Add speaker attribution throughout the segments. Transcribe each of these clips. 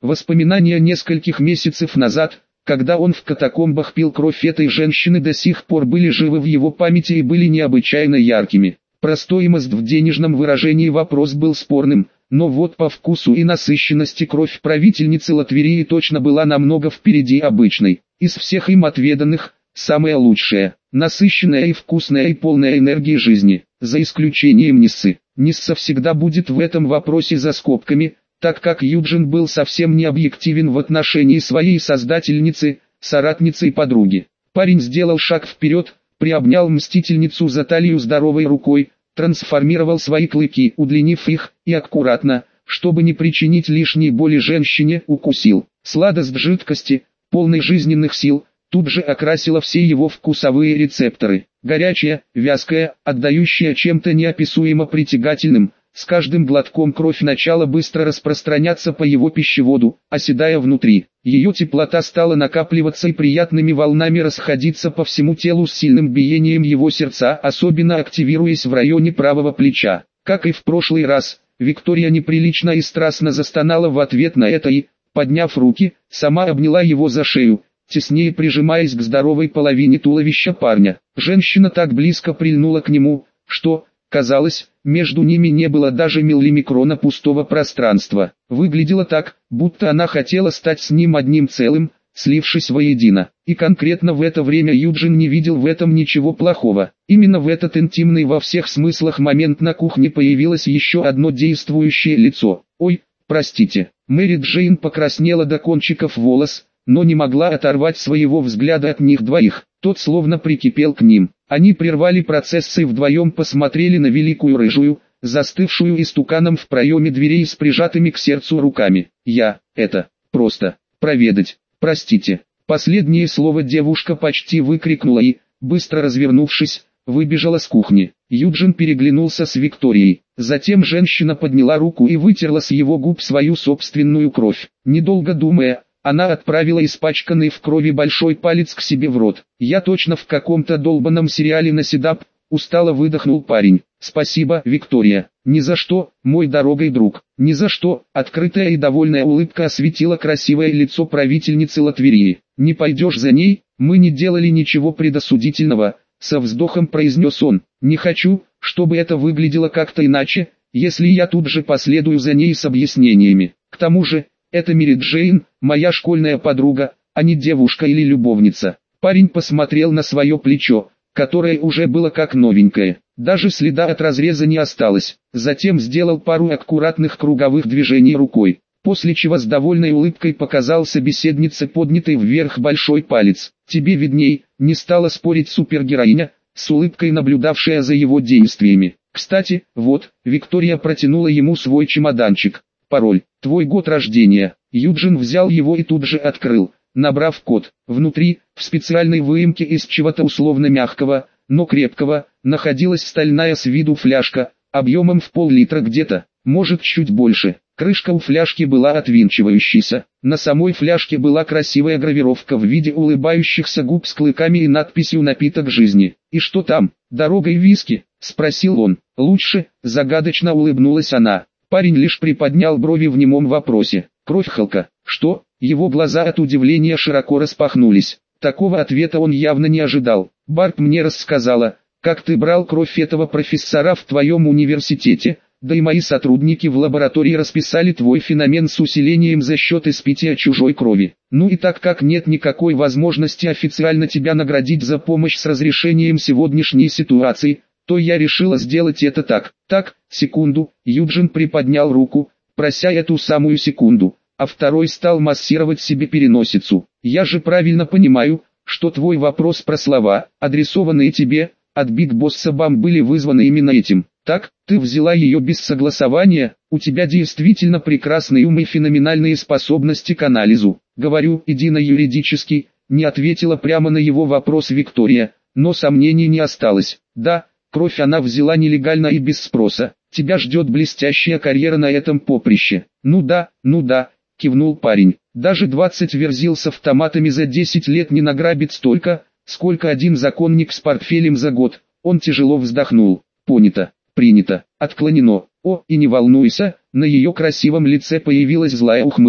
Speaker 1: Воспоминания нескольких месяцев назад, когда он в катакомбах пил кровь этой женщины, до сих пор были живы в его памяти и были необычайно яркими. Про стоимость в денежном выражении вопрос был спорным, но вот по вкусу и насыщенности кровь правительницы Латверии точно была намного впереди обычной. Из всех им отведанных, самая лучшая, насыщенная и вкусная и полная энергии жизни, за исключением Ниссы. Нисса всегда будет в этом вопросе за скобками, так как Юджин был совсем не объективен в отношении своей создательницы, соратницы и подруги. Парень сделал шаг вперед, приобнял мстительницу за талию здоровой рукой, трансформировал свои клыки, удлинив их, и аккуратно, чтобы не причинить лишней боли женщине, укусил. Сладость жидкости, полной жизненных сил, тут же окрасила все его вкусовые рецепторы. Горячая, вязкая, отдающая чем-то неописуемо притягательным. С каждым глотком кровь начала быстро распространяться по его пищеводу, оседая внутри. Ее теплота стала накапливаться и приятными волнами расходиться по всему телу с сильным биением его сердца, особенно активируясь в районе правого плеча. Как и в прошлый раз, Виктория неприлично и страстно застонала в ответ на это и, подняв руки, сама обняла его за шею, теснее прижимаясь к здоровой половине туловища парня. Женщина так близко прильнула к нему, что, казалось, между ними не было даже миллимикрона пустого пространства. Выглядело так, будто она хотела стать с ним одним целым, слившись воедино. И конкретно в это время Юджин не видел в этом ничего плохого. Именно в этот интимный во всех смыслах момент на кухне появилось еще одно действующее лицо. «Ой, простите». Мэри Джейн покраснела до кончиков волос, но не могла оторвать своего взгляда от них двоих. Тот словно прикипел к ним. Они прервали процесс и вдвоем посмотрели на великую рыжую, застывшую истуканом в проеме дверей с прижатыми к сердцу руками. Просто проведать, простите». Последнее слово девушка почти выкрикнула и, быстро развернувшись, выбежала с кухни. Юджин переглянулся с Викторией. Затем женщина подняла руку и вытерла с его губ свою собственную кровь. Недолго думая, она отправила испачканный в крови большой палец к себе в рот. «Я точно в каком-то долбанном сериале на Седап», — устало выдохнул парень. «Спасибо, Виктория». «Ни за что, мой дорогой друг». «Ни за что», — открытая и довольная улыбка осветила красивое лицо правительницы Латверии. «Не пойдешь за ней? Мы не делали ничего предосудительного», — со вздохом произнес он. «Не хочу, чтобы это выглядело как-то иначе, если я тут же последую за ней с объяснениями. К тому же, это Мэри Джейн, моя школьная подруга, а не девушка или любовница». Парень посмотрел на свое плечо, которое уже было как новенькое. Даже следа от разреза не осталось. Затем сделал пару аккуратных круговых движений рукой, после чего с довольной улыбкой показал собеседнице поднятый вверх большой палец. «Тебе видней», — не стала спорить супергероиня, с улыбкой наблюдавшая за его действиями. «Кстати, вот», — Виктория протянула ему свой чемоданчик. «Пароль, твой год рождения». Юджин взял его и тут же открыл, набрав код. Внутри, в специальной выемке из чего-то условно мягкого, но крепкого, находилась стальная с виду фляжка, объемом в пол-литра где-то, может чуть больше. Крышка у фляжки была отвинчивающейся. На самой фляжке была красивая гравировка в виде улыбающихся губ с клыками и надписью «Напиток жизни». «И что там, дорогой виски?» — спросил он. «Лучше», — загадочно улыбнулась она. Парень лишь приподнял брови в немом вопросе. «Кровь Халка». «Что?» Его глаза от удивления широко распахнулись. Такого ответа он явно не ожидал. «Барб мне рассказала, как ты брал кровь этого профессора в твоем университете, да и мои сотрудники в лаборатории расписали твой феномен с усилением за счет испития чужой крови. Ну и так как нет никакой возможности официально тебя наградить за помощь с разрешением сегодняшней ситуации, то я решила сделать это так». «Так, секунду», Юджин приподнял руку, прося эту самую секунду, а второй стал массировать себе переносицу. «Я же правильно понимаю, что твой вопрос про слова, адресованные тебе, от Биг Босса Бам, были вызваны именно этим. Так, ты взяла ее без согласования, у тебя действительно прекрасный ум и феноменальные способности к анализу». «Говорю, иди на юридический», не ответила прямо на его вопрос Виктория, но сомнений не осталось. «Да, кровь она взяла нелегально и без спроса. Тебя ждет блестящая карьера на этом поприще». Ну да», кивнул парень. «Даже 20 верзил с автоматами за 10 лет не награбит столько, сколько один законник с портфелем за год». Он тяжело вздохнул. «Понято, принято, отклонено». «О, и не волнуйся», на ее красивом лице появилась злая ухмылка.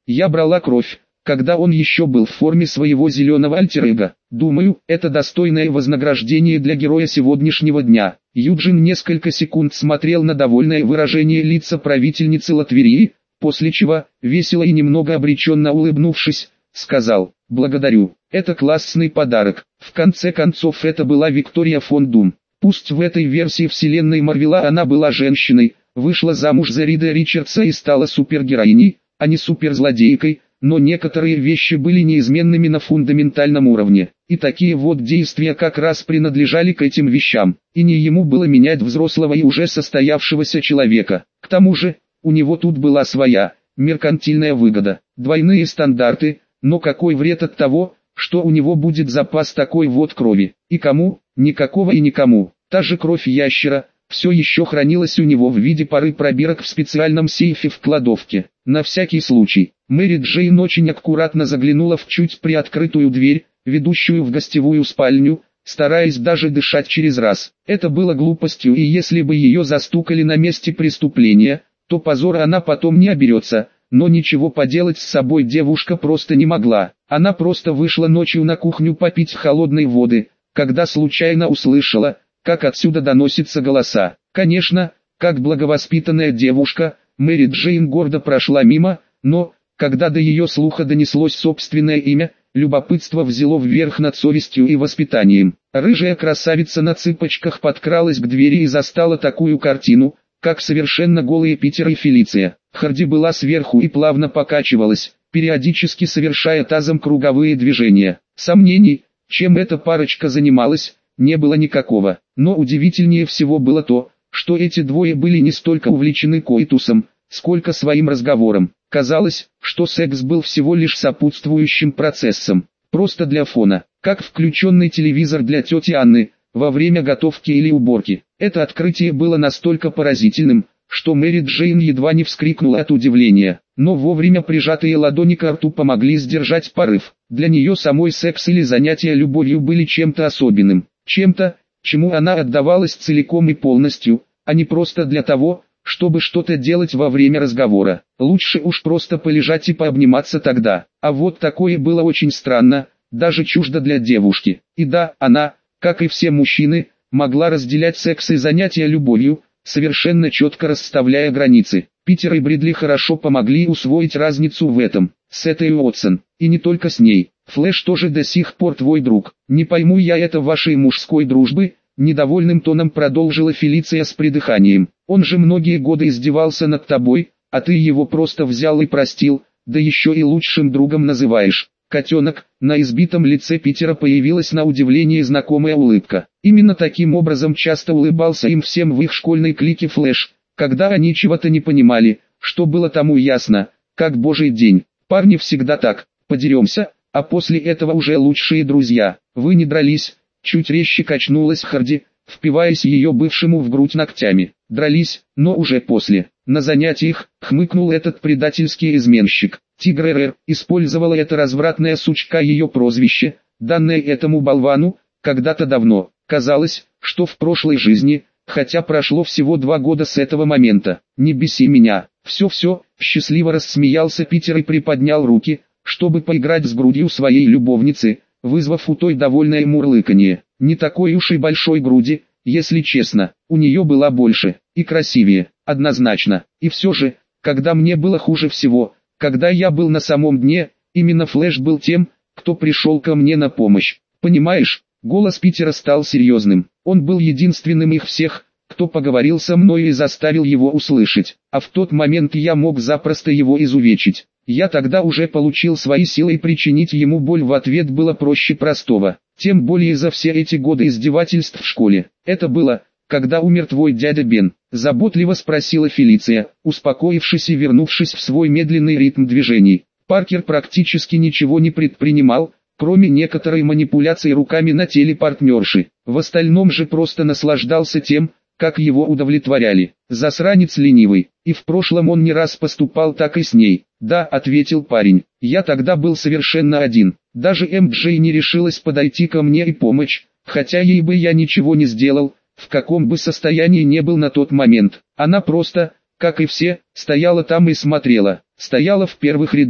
Speaker 1: Я брала кровь, когда он еще был в форме своего зеленого альтер-эго. Думаю, это достойное вознаграждение для героя сегодняшнего дня. Юджин несколько секунд смотрел на довольное выражение лица правительницы Латверии, после чего, весело и немного обреченно улыбнувшись, сказал: «Благодарю, это классный подарок. В конце концов это была Виктория фон Дум. Пусть в этой версии вселенной Марвела она была женщиной, вышла замуж за Рида Ричардса и стала супергероиней, а не суперзлодейкой, но некоторые вещи были неизменными на фундаментальном уровне, и такие вот действия как раз принадлежали к этим вещам, и не ему было менять взрослого и уже состоявшегося человека. К тому же, у него тут была своя, меркантильная выгода, двойные стандарты, но какой вред от того, что у него будет запас такой вот крови, и кому? Никакого и никому. Та же кровь ящера все еще хранилась у него в виде пары пробирок в специальном сейфе в кладовке. На всякий случай, Мэри Джейн очень аккуратно заглянула в чуть приоткрытую дверь, ведущую в гостевую спальню, стараясь даже дышать через раз. Это было глупостью, и если бы ее застукали на месте преступления, то позора она потом не оберется, но ничего поделать с собой девушка просто не могла. Она просто вышла ночью на кухню попить холодной воды, когда случайно услышала, как отсюда доносятся голоса. Конечно, как благовоспитанная девушка, Мэри Джейн гордо прошла мимо, но, когда до ее слуха донеслось собственное имя, любопытство взяло вверх над совестью и воспитанием. Рыжая красавица на цыпочках подкралась к двери и застала такую картину, как совершенно голые Питер и Фелиция. Харди была сверху и плавно покачивалась, периодически совершая тазом круговые движения. Сомнений, чем эта парочка занималась, не было никакого. Но удивительнее всего было то, что эти двое были не столько увлечены коитусом, сколько своим разговором. Казалось, что секс был всего лишь сопутствующим процессом, просто для фона, как включенный телевизор для тети Анны, во время готовки или уборки. Это открытие было настолько поразительным, что Мэри Джейн едва не вскрикнула от удивления, но вовремя прижатые ладони к рту помогли сдержать порыв. Для нее самой секс или занятия любовью были чем-то особенным, чем-то, чему она отдавалась целиком и полностью, а не просто для того, чтобы что-то делать во время разговора. Лучше уж просто полежать и пообниматься тогда. А вот такое было очень странно, даже чуждо для девушки. И да, она, как и все мужчины, могла разделять секс и занятия любовью, совершенно четко расставляя границы. Питер и Бридли хорошо помогли усвоить разницу в этом, с этой Уотсон, и не только с ней. Флэш тоже до сих пор твой друг. Не пойму я это вашей мужской дружбы, недовольным тоном продолжила Фелиция с придыханием. Он же многие годы издевался над тобой, а ты его просто взял и простил, да еще и лучшим другом называешь. Котенок, на избитом лице Питера появилась на удивление знакомая улыбка. Именно таким образом часто улыбался им всем в их школьной клике Флэш, когда они чего-то не понимали, что было тому ясно, как божий день. Парни всегда так, подеремся, а после этого уже лучшие друзья. Вы не дрались, чуть резче качнулась Харди, впиваясь ее бывшему в грудь ногтями. Дрались, но уже после. На занятиях, хмыкнул этот предательский изменщик. Тигр РР использовала это развратная сучка ее прозвище, данное этому болвану, когда-то давно. Казалось, что в прошлой жизни, хотя прошло всего 2 года с этого момента. Не беси меня. Все-все, счастливо рассмеялся Питер и приподнял руки, чтобы поиграть с грудью своей любовницы, вызвав у той довольное мурлыканье. Не такой уж и большой груди, если честно, у нее была больше, и красивее, однозначно. И все же, когда мне было хуже всего, когда я был на самом дне, именно Флэш был тем, кто пришел ко мне на помощь. Понимаешь, голос Питера стал серьезным. Он был единственным их всех, кто поговорил со мной и заставил его услышать. А в тот момент я мог запросто его изувечить. Я тогда уже получил свои силы, и причинить ему боль в ответ было проще простого. Тем более за все эти годы издевательств в школе. Это было, когда умер твой дядя Бен? Заботливо спросила Фелиция, успокоившись и вернувшись в свой медленный ритм движений. Паркер практически ничего не предпринимал, кроме некоторой манипуляции руками на теле партнерши. В остальном же просто наслаждался тем, как его удовлетворяли. Засранец ленивый, и в прошлом он не раз поступал так и с ней. Да, ответил парень, я тогда был совершенно один. Даже МДЖ не решилась подойти ко мне и помочь, хотя ей бы я ничего не сделал, в каком бы состоянии не был на тот момент. Она просто, как и все, стояла там и смотрела. Стояла в первых рядах,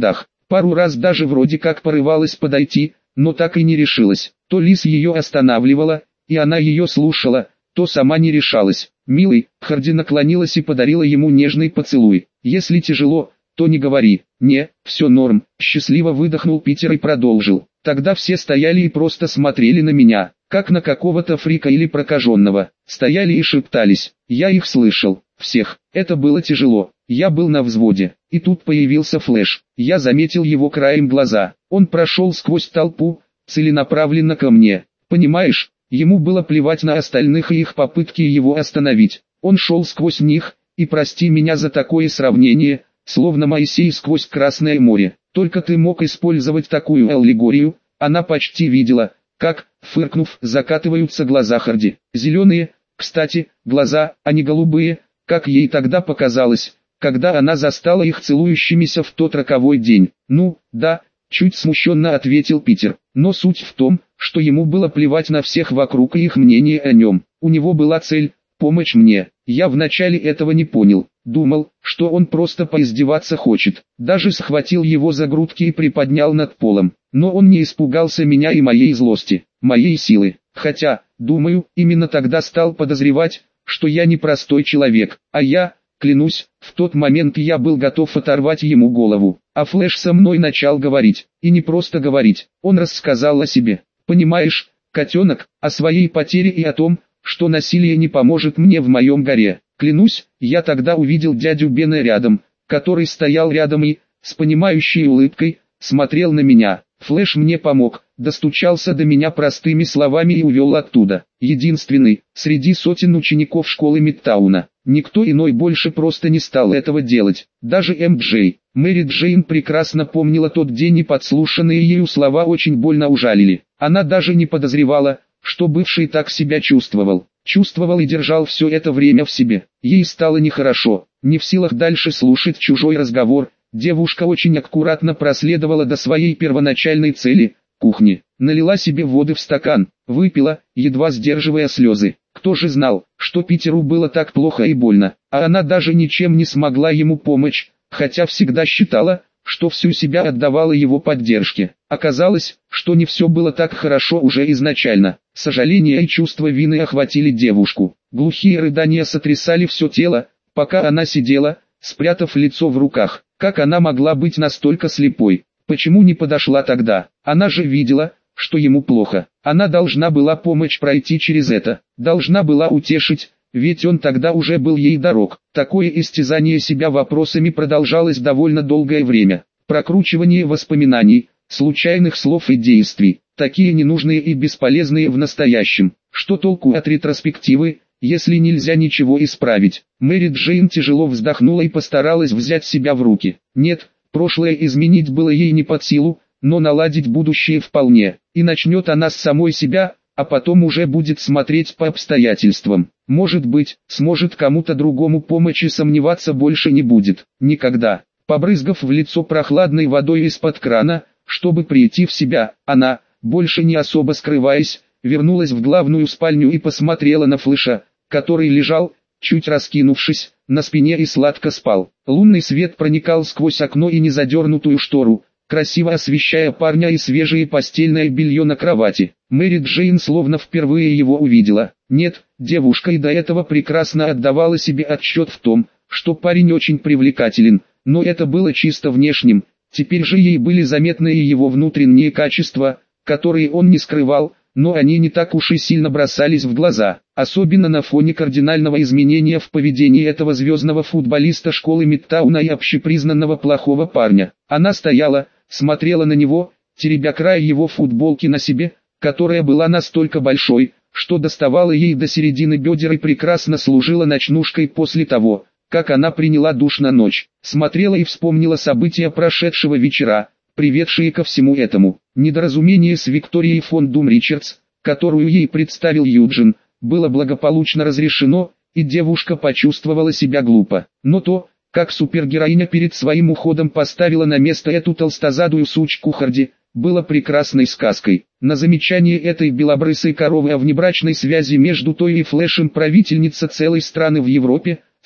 Speaker 1: Пару раз даже вроде как порывалась подойти, но так и не решилась. То Лис ее останавливала, и она ее слушала, то сама не решалась. «Милый», Харди наклонилась и подарила ему нежный поцелуй. «Если тяжело, то не говори». «Не, все норм», счастливо выдохнул Питер и продолжил. Тогда все стояли и просто смотрели на меня, как на какого-то фрика или прокаженного. Стояли и шептались. Я их слышал. Всех. Это было тяжело. Я был на взводе. И тут появился Флэш. Я заметил его краем глаза. Он прошел сквозь толпу, целенаправленно ко мне. Понимаешь, ему было плевать на остальных и их попытки его остановить. Он шел сквозь них, и прости меня за такое сравнение, словно Моисей сквозь Красное море. Только ты мог использовать такую аллегорию. Она почти видела, как, фыркнув, закатываются глаза Харди. Зеленые, кстати, глаза, а не голубые, как ей тогда показалось, когда она застала их целующимися в тот роковой день. «Ну, да», чуть смущенно ответил Питер. Но суть в том, что ему было плевать на всех вокруг и их мнение о нем. У него была цель – помочь мне. Я вначале этого не понял. Думал, что он просто поиздеваться хочет. Даже схватил его за грудки и приподнял над полом. Но он не испугался меня и моей злости, моей силы. Хотя, думаю, именно тогда стал подозревать, что я не простой человек. А я, клянусь, в тот момент я был готов оторвать ему голову. А Флэш со мной начал говорить. И не просто говорить. Он рассказал о себе. Понимаешь, котенок, о своей потере и о том, что насилие не поможет мне в моем горе. Клянусь, я тогда увидел дядю Бена рядом, который стоял рядом и, с понимающей улыбкой, смотрел на меня. Флэш мне помог, достучался до меня простыми словами и увел оттуда. Единственный, среди сотен учеников школы Мидтауна. Никто иной больше просто не стал этого делать. Даже МД. Мэри Джейн прекрасно помнила тот день, и подслушанные ею слова очень больно ужалили. Она даже не подозревала, что бывший так себя чувствовал. Чувствовал и держал все это время в себе. Ей стало нехорошо, не в силах дальше слушать чужой разговор. Девушка очень аккуратно проследовала до своей первоначальной цели – кухни. Налила себе воды в стакан, выпила, едва сдерживая слезы. Кто же знал, что Питеру было так плохо и больно, а она даже ничем не смогла ему помочь, хотя всегда считала, что всю себя отдавала его поддержке. Оказалось, что не все было так хорошо уже изначально. Сожаление и чувство вины охватили девушку. Глухие рыдания сотрясали все тело, пока она сидела, спрятав лицо в руках. Как она могла быть настолько слепой? Почему не подошла тогда? Она же видела, что ему плохо. Она должна была помочь пройти через это. Должна была утешить, ведь он тогда уже был ей дорог. Такое истязание себя вопросами продолжалось довольно долгое время. Прокручивание воспоминаний, случайных слов и действий, такие ненужные и бесполезные в настоящем. Что толку от ретроспективы, если нельзя ничего исправить? Мэри Джейн тяжело вздохнула и постаралась взять себя в руки. Нет, прошлое изменить было ей не под силу, но наладить будущее вполне. И начнет она с самой себя, а потом уже будет смотреть по обстоятельствам. Может быть, сможет кому-то другому помочь и сомневаться больше не будет. Никогда. Побрызгав в лицо прохладной водой из-под крана, чтобы прийти в себя, она, больше не особо скрываясь, вернулась в главную спальню и посмотрела на Флэша, который лежал, чуть раскинувшись, на спине и сладко спал. Лунный свет проникал сквозь окно и незадернутую штору, красиво освещая парня и свежее постельное белье на кровати. Мэри Джейн словно впервые его увидела. Нет, девушка и до этого прекрасно отдавала себе отчет в том, что парень очень привлекателен, но это было чисто внешним. Теперь же ей были заметны и его внутренние качества, которые он не скрывал, но они не так уж и сильно бросались в глаза, особенно на фоне кардинального изменения в поведении этого звездного футболиста школы Мидтауна и общепризнанного плохого парня. Она стояла, смотрела на него, теребя край его футболки на себе, которая была настолько большой, что доставала ей до середины бедер и прекрасно служила ночнушкой после того, как она приняла душ на ночь. Смотрела и вспомнила события прошедшего вечера, приведшие ко всему этому. Недоразумение с Викторией фон Дум Ричардс, которую ей представил Юджин, было благополучно разрешено, и девушка почувствовала себя глупо. Но то, как супергероиня перед своим уходом поставила на место эту толстозадую сучку Харди, было прекрасной сказкой. На замечание этой белобрысой коровы о внебрачной связи между той и Флэшем правительница целой страны в Европе,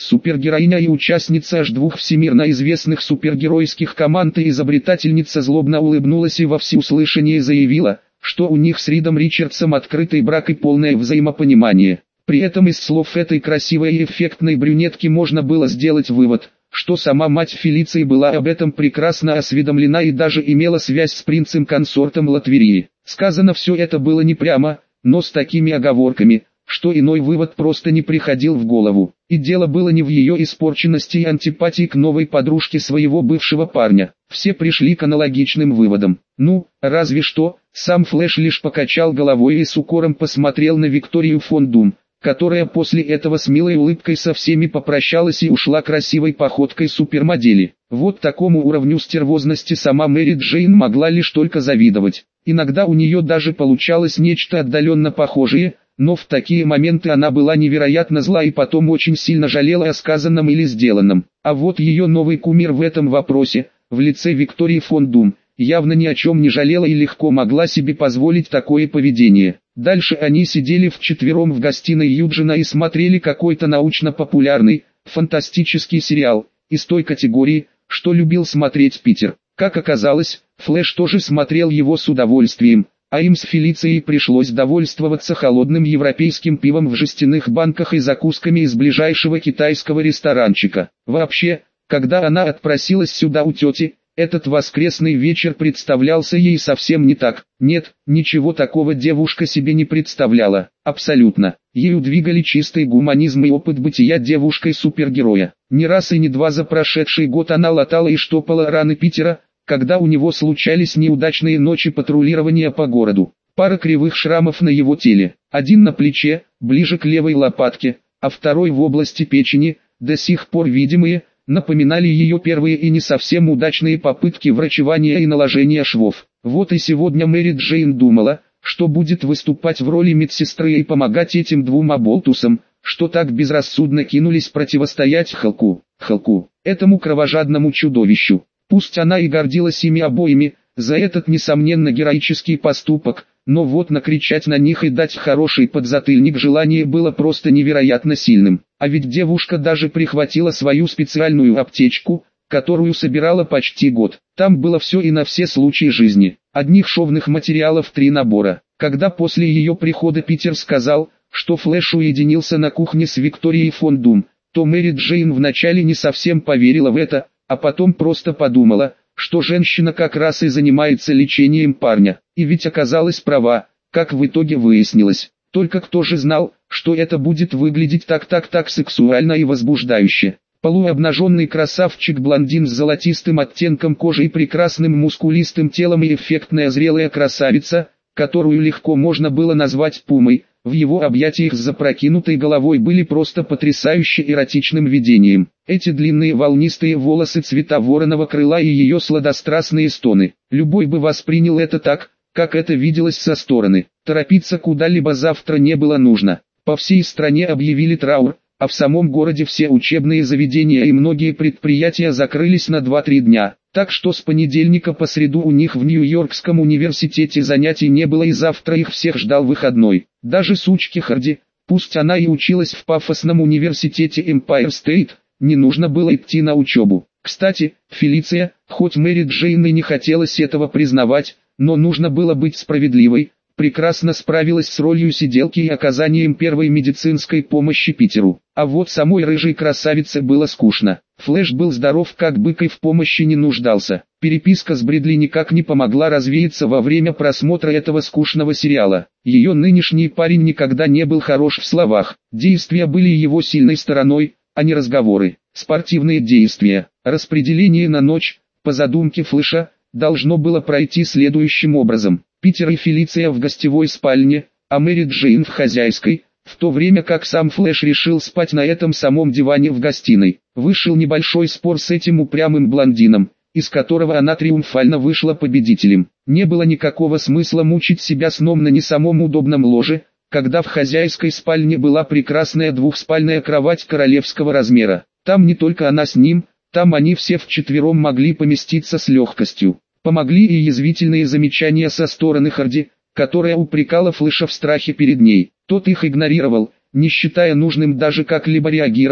Speaker 1: супергероиня и участница аж двух всемирно известных супергеройских команд и изобретательница злобно улыбнулась и во всеуслышание заявила, что у них с Ридом Ричардсом открытый брак и полное взаимопонимание. При этом из слов этой красивой и эффектной брюнетки можно было сделать вывод, что сама мать Фелиции была об этом прекрасно осведомлена и даже имела связь с принцем-консортом Латверии. Сказано все это было не прямо, но с такими оговорками, что иной вывод просто не приходил в голову. И дело было не в ее испорченности и антипатии к новой подружке своего бывшего парня. Все пришли к аналогичным выводам. Ну, разве что, сам Флэш лишь покачал головой и с укором посмотрел на Викторию фон Дум, которая после этого с милой улыбкой со всеми попрощалась и ушла красивой походкой супермодели. Вот такому уровню стервозности сама Мэри Джейн могла лишь только завидовать. Иногда у нее даже получалось нечто отдаленно похожее, но в такие моменты она была невероятно зла и потом очень сильно жалела о сказанном или сделанном. А вот ее новый кумир в этом вопросе, в лице Виктории фон Дум, явно ни о чем не жалела и легко могла себе позволить такое поведение. Дальше они сидели вчетвером в гостиной Юджина и смотрели какой-то научно-популярный, фантастический сериал, из той категории, что любил смотреть Питер. Как оказалось, Флэш тоже смотрел его с удовольствием, а им с Фелицией пришлось довольствоваться холодным европейским пивом в жестяных банках и закусками из ближайшего китайского ресторанчика. Вообще, когда она отпросилась сюда у тети, этот воскресный вечер представлялся ей совсем не так. Нет, ничего такого девушка себе не представляла. Абсолютно. Ею двигали чистый гуманизм и опыт бытия девушкой-супергероя. Не раз и не два за прошедший год она латала и штопала раны Питера, когда у него случались неудачные ночи патрулирования по городу. Пара кривых шрамов на его теле. Один на плече, ближе к левой лопатке, а второй в области печени, до сих пор видимые, напоминали ее первые и не совсем удачные попытки врачевания и наложения швов. Вот и сегодня Мэри Джейн думала, что будет выступать в роли медсестры и помогать этим двум оболтусам, что так безрассудно кинулись противостоять Халку, этому кровожадному чудовищу. Пусть она и гордилась ими обоими, за этот несомненно героический поступок, но вот накричать на них и дать хороший подзатыльник желание было просто невероятно сильным. А ведь девушка даже прихватила свою специальную аптечку, которую собирала почти год. Там было все и на все случаи жизни. Одних шовных материалов 3 набора. Когда после ее прихода Питер сказал, что Флэш уединился на кухне с Викторией фон Дум, то Мэри Джейн вначале не совсем поверила в это, а потом просто подумала, что женщина как раз и занимается лечением парня. И ведь оказалась права, как в итоге выяснилось. Только кто же знал, что это будет выглядеть так сексуально и возбуждающе. Полуобнаженный красавчик-блондин с золотистым оттенком кожи и прекрасным мускулистым телом и эффектная зрелая красавица, которую легко можно было назвать пумой, в его объятиях с запрокинутой головой были просто потрясающе эротичным видением. Эти длинные волнистые волосы цвета вороного крыла и ее сладострастные стоны. Любой бы воспринял это так, как это виделось со стороны. Торопиться куда-либо завтра не было нужно. По всей стране объявили траур, а в самом городе все учебные заведения и многие предприятия закрылись на 2-3 дня. Так что с понедельника по среду у них в Нью-Йоркском университете занятий не было и завтра их всех ждал выходной. Даже сучке Харди, пусть она и училась в пафосном университете Empire State, не нужно было идти на учебу. Кстати, Фелиция, хоть Мэри Джейн и не хотелось этого признавать, но нужно было быть справедливой, прекрасно справилась с ролью сиделки и оказанием первой медицинской помощи Питеру. А вот самой рыжей красавице было скучно. Флэш был здоров как бык и в помощи не нуждался. Переписка с Брэдли никак не помогла развеяться во время просмотра этого скучного сериала. Ее нынешний парень никогда не был хорош в словах. Действия были его сильной стороной, а не разговоры. Спортивные действия. Распределение на ночь, по задумке Флэша, должно было пройти следующим образом. Питер и Фелиция в гостевой спальне, а Мэри Джейн в хозяйской, в то время как сам Флэш решил спать на этом самом диване в гостиной. Вышел небольшой спор с этим упрямым блондином, из которого она триумфально вышла победителем. Не было никакого смысла мучить себя сном на не самом удобном ложе, когда в хозяйской спальне была прекрасная двухспальная кровать королевского размера. Там не только она с ним, там они все вчетвером могли поместиться с легкостью. Помогли и язвительные замечания со стороны Харди, которая упрекала Флэша в страхе перед ней. Тот их игнорировал, не считая нужным даже как-либо реагировать,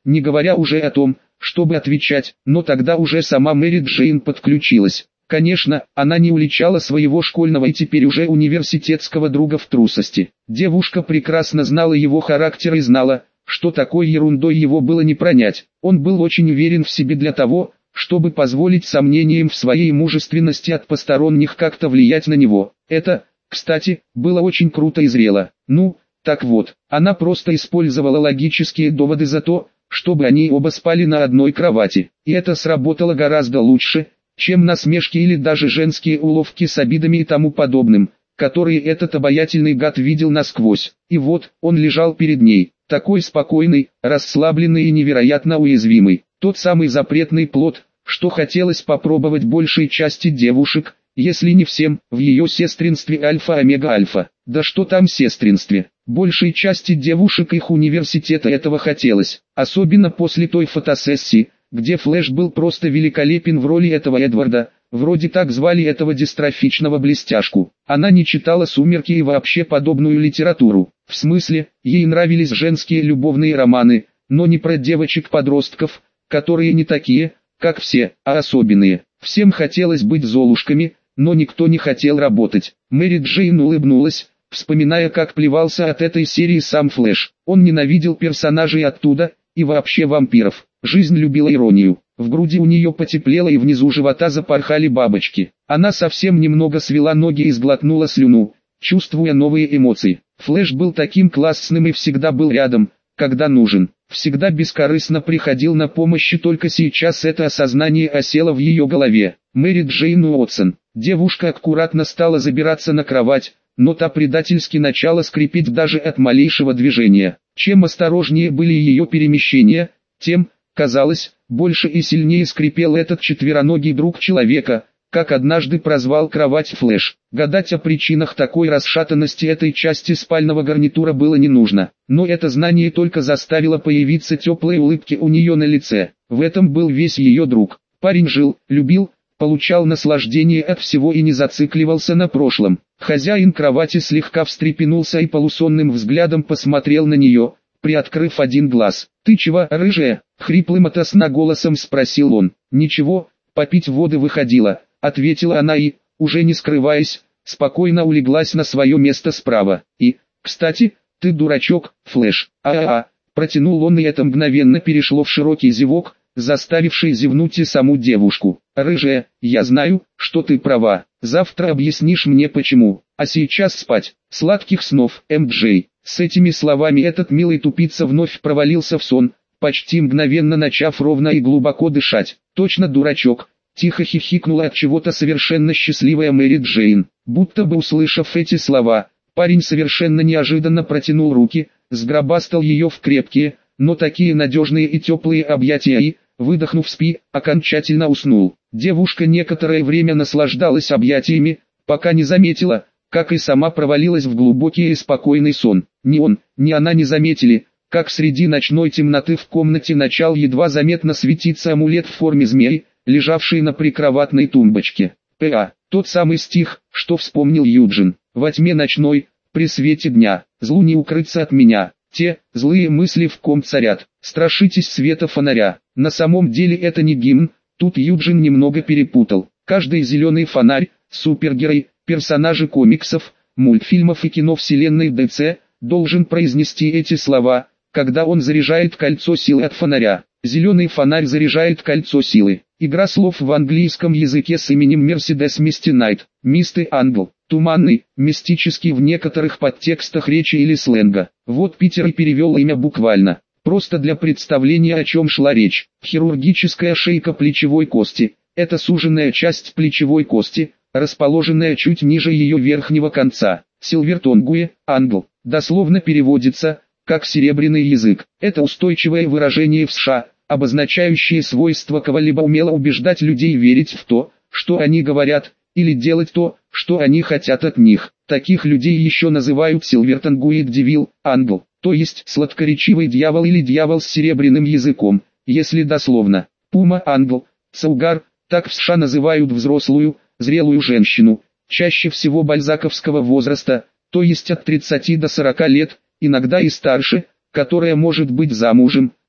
Speaker 1: не говоря уже о том, чтобы отвечать, но тогда уже сама Мэри Джейн подключилась. Конечно, она не уличала своего школьного и теперь уже университетского друга в трусости. Девушка прекрасно знала его характер и знала, что такой ерундой его было не пронять. Он был очень уверен в себе для того, чтобы позволить сомнениям в своей мужественности от посторонних как-то влиять на него. Это, кстати, было очень круто и зрело. Ну, так вот, она просто использовала логические доводы за то, чтобы они оба спали на одной кровати. И это сработало гораздо лучше, чем насмешки или даже женские уловки с обидами и тому подобным, которые этот обаятельный гад видел насквозь. И вот, он лежал перед ней, такой спокойный, расслабленный и невероятно уязвимый. Тот самый запретный плод, что хотелось попробовать большей части девушек, если не всем, в ее сестринстве альфа-омега-альфа. Да что там сестринстве, большей части девушек их университета этого хотелось, особенно после той фотосессии, где Флэш был просто великолепен в роли этого Эдварда, вроде так звали этого дистрофичного блестяшку. Она не читала «Сумерки» и вообще подобную литературу, в смысле, ей нравились женские любовные романы, но не про девочек-подростков, которые не такие, как все, а особенные. Всем хотелось быть золушками, но никто не хотел работать. Мэри Джейн улыбнулась, вспоминая, как плевался от этой серии сам Флэш. Он ненавидел персонажей оттуда, и вообще вампиров. Жизнь любила иронию. В груди у нее потеплело и внизу живота запорхали бабочки. Она совсем немного свела ноги и сглотнула слюну, чувствуя новые эмоции. Флэш был таким классным и всегда был рядом, когда нужен. Всегда бескорыстно приходил на помощь, и только сейчас это осознание осело в ее голове. Мэри Джейн Уотсон. Девушка аккуратно стала забираться на кровать, но та предательски начала скрипеть даже от малейшего движения. Чем осторожнее были ее перемещения, тем, казалось, больше и сильнее скрипел этот четвероногий друг человека, как однажды прозвал кровать Флэш. Гадать о причинах такой расшатанности этой части спального гарнитура было не нужно, но это знание только заставило появиться теплые улыбки у нее на лице. В этом был весь ее друг. Парень жил, любил, получал наслаждение от всего и не зацикливался на прошлом. Хозяин кровати слегка встрепенулся и полусонным взглядом посмотрел на нее, приоткрыв один глаз. «Ты чего, рыжая?» — хриплым ото сна голосом спросил он. «Ничего, попить воды выходила», — ответила она и, уже не скрываясь, спокойно улеглась на свое место справа. «И, кстати, ты дурачок, Флэш». Протянул он, и это мгновенно перешло в широкий зевок, заставивший зевнуть и саму девушку. «Рыжая, я знаю, что ты права. Завтра объяснишь мне почему. А сейчас спать. Сладких снов, МДЖ». С этими словами этот милый тупица вновь провалился в сон, почти мгновенно начав ровно и глубоко дышать. «Точно дурачок», — тихо хихикнула от чего-то совершенно счастливая Мэри Джейн. Будто бы услышав эти слова, парень совершенно неожиданно протянул руки, сгробастал ее в крепкие, но такие надежные и теплые объятия и, выдохнув «спи», окончательно уснул. Девушка некоторое время наслаждалась объятиями, пока не заметила, как и сама провалилась в глубокий и спокойный сон. Ни он, ни она не заметили, как среди ночной темноты в комнате начал едва заметно светиться амулет в форме змеи, лежавший на прикроватной тумбочке. Тот самый стих, что вспомнил Юджин. «Во тьме ночной, при свете дня, злу не укрыться от меня. Те, злые мысли в ком царят, страшитесь света фонаря». На самом деле это не гимн, тут Юджин немного перепутал. Каждый зеленый фонарь, супергерой, персонажи комиксов, мультфильмов и кино вселенной DC, должен произнести эти слова, когда он заряжает кольцо силы от фонаря. Зеленый фонарь заряжает кольцо силы. Игра слов в английском языке с именем Mercedes Misty Night, Misty Ангел, туманный, мистический в некоторых подтекстах речи или сленга. Вот Питер и перевел имя буквально. Просто для представления, о чем шла речь. Хирургическая шейка плечевой кости – это суженная часть плечевой кости, расположенная чуть ниже ее верхнего конца. Силвертонгуе, ангел, дословно переводится, как серебряный язык. Это устойчивое выражение в США, обозначающее свойство кого-либо умело убеждать людей верить в то, что они говорят, или делать то, что они хотят от них. Таких людей еще называют Силвертонгуид Девил, ангел, то есть сладкоречивый дьявол или дьявол с серебряным языком, если дословно. Пума, ангел, Цаугар, так в США называют взрослую, зрелую женщину, чаще всего бальзаковского возраста, то есть от 30 до 40 лет, иногда и старше, которая может быть замужем,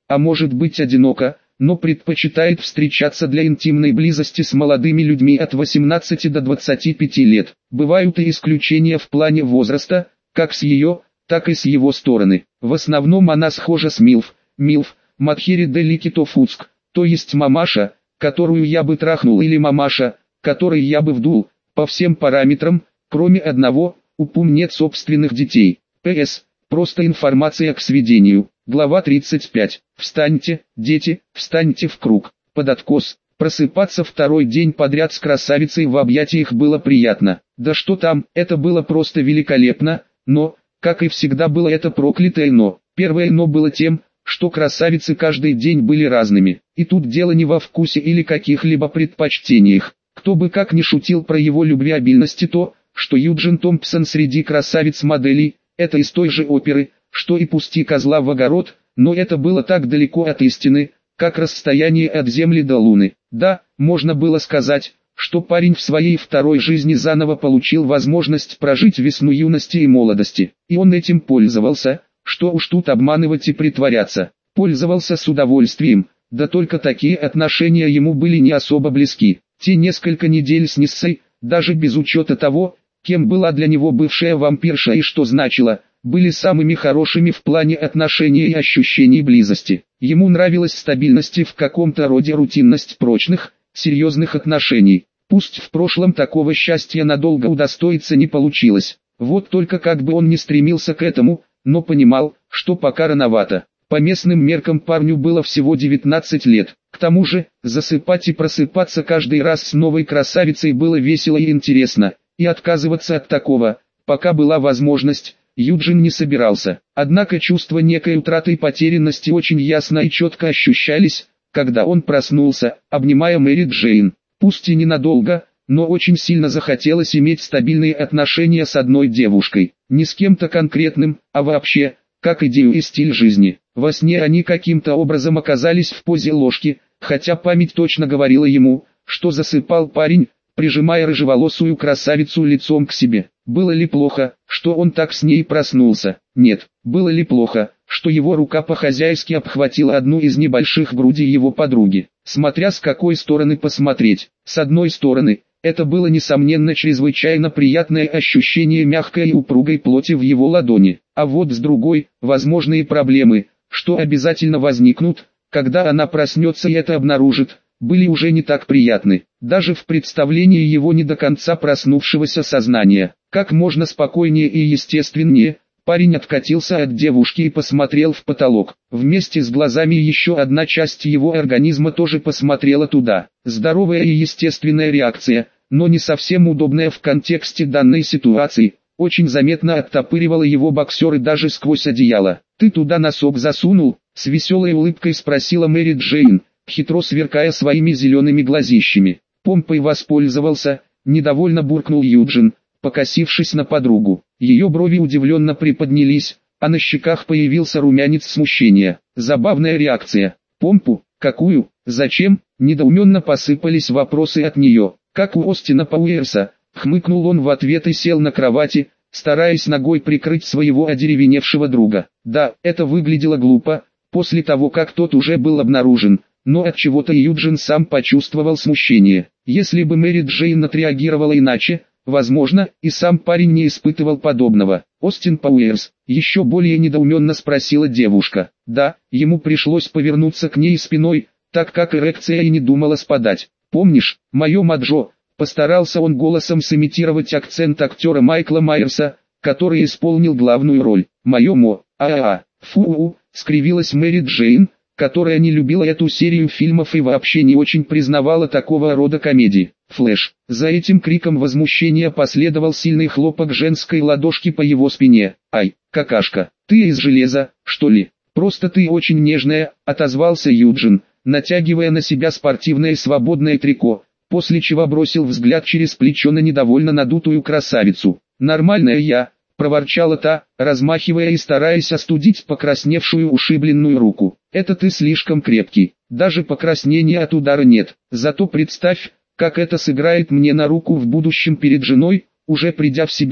Speaker 1: а может быть одинока, но предпочитает встречаться для интимной близости с молодыми людьми от 18 до 25 лет. Бывают и исключения в плане возраста, как с ее, так и с его стороны. В основном она схожа с Милф, Мадхери Делики Тофуцк, то есть мамаша, которую я бы трахнул, или мамаша, которой я бы вдул, по всем параметрам, кроме одного, у Пум нет собственных детей. П.С. Просто информация к сведению. Глава 35. Встаньте, дети, встаньте в круг. Под откос. Просыпаться второй день подряд с красавицей в объятиях было приятно. Да что там, это было просто великолепно, но, как и всегда было это проклятое но. Первое но было тем, что красавицы каждый день были разными. И тут дело не во вкусе или каких-либо предпочтениях. Кто бы как ни шутил про его любвеобильности, то, что Юджин Томпсон среди красавиц-моделей, это из той же оперы, что и «Пусти козла в огород», но это было так далеко от истины, как расстояние от Земли до Луны. Да, можно было сказать, что парень в своей второй жизни заново получил возможность прожить весну юности и молодости. И он этим пользовался, что уж тут обманывать и притворяться. Пользовался с удовольствием, да только такие отношения ему были не особо близки. Те несколько недель с Ниссой, даже без учета того, кем была для него бывшая вампирша и что значило, были самыми хорошими в плане отношений и ощущений близости. Ему нравилась стабильность и в каком-то роде рутинность прочных, серьезных отношений. Пусть в прошлом такого счастья надолго удостоиться не получилось. Вот только как бы он ни стремился к этому, но понимал, что пока рановато. По местным меркам парню было всего 19 лет. К тому же, засыпать и просыпаться каждый раз с новой красавицей было весело и интересно. И отказываться от такого, пока была возможность, Юджин не собирался. Однако чувство некой утраты и потерянности очень ясно и четко ощущались, когда он проснулся, обнимая Мэри Джейн. Пусть и ненадолго, но очень сильно захотелось иметь стабильные отношения с одной девушкой. Не с кем-то конкретным, а вообще, как идею и стиль жизни. Во сне они каким-то образом оказались в позе ложки, хотя память точно говорила ему, что засыпал парень, прижимая рыжеволосую красавицу лицом к себе. Было ли плохо, что он так с ней проснулся? Нет. Было ли плохо, что его рука по-хозяйски обхватила одну из небольших грудей его подруги? Смотря с какой стороны посмотреть. С одной стороны, это было несомненно чрезвычайно приятное ощущение мягкой и упругой плоти в его ладони. А вот с другой, возможные проблемы, что обязательно возникнут, когда она проснется и это обнаружит, были уже не так приятны, даже в представлении его не до конца проснувшегося сознания. Как можно спокойнее и естественнее, парень откатился от девушки и посмотрел в потолок. Вместе с глазами еще одна часть его организма тоже посмотрела туда. Здоровая и естественная реакция, но не совсем удобная в контексте данной ситуации, очень заметно оттопыривала его боксеры даже сквозь одеяло. «Ты туда носок засунул?» — с веселой улыбкой спросила Мэри Джейн, хитро сверкая своими зелеными глазищами. «Помпой воспользовался», — недовольно буркнул Юджин, покосившись на подругу. Ее брови удивленно приподнялись, а на щеках появился румянец смущения. Забавная реакция. «Помпу? Какую? Зачем?» — недоуменно посыпались вопросы от нее. «Как у Остина Пауэрса», — хмыкнул он в ответ и сел на кровати, стараясь ногой прикрыть своего одеревеневшего друга. Да, это выглядело глупо, после того как тот уже был обнаружен. Но от чего-то Юджин сам почувствовал смущение. Если бы Мэри Джейн отреагировала иначе, возможно, и сам парень не испытывал подобного. «Остин Пауэрс?» — еще более недоуменно спросила девушка. Да, ему пришлось повернуться к ней спиной, так как эрекция и не думала спадать. «Помнишь, мое Маджо?» — постарался он голосом сымитировать акцент актера Майкла Майерса, который исполнил главную роль. «Мое Мо, фу-у-у», — скривилась Мэри Джейн, которая не любила эту серию фильмов и вообще не очень признавала такого рода комедии. Флэш. За этим криком возмущения последовал сильный хлопок женской ладошки по его спине. «Ай, какашка, ты из железа, что ли?» «Просто ты очень нежная», — отозвался Юджин, натягивая на себя спортивное свободное трико, после чего бросил взгляд через плечо на недовольно надутую красавицу. «Нормальная я», — проворчала та, размахивая и стараясь остудить покрасневшую ушибленную руку. «Это ты слишком крепкий, даже покраснения от удара нет. Зато представь, как это сыграет мне на руку в будущем перед женой». Уже придя в себя,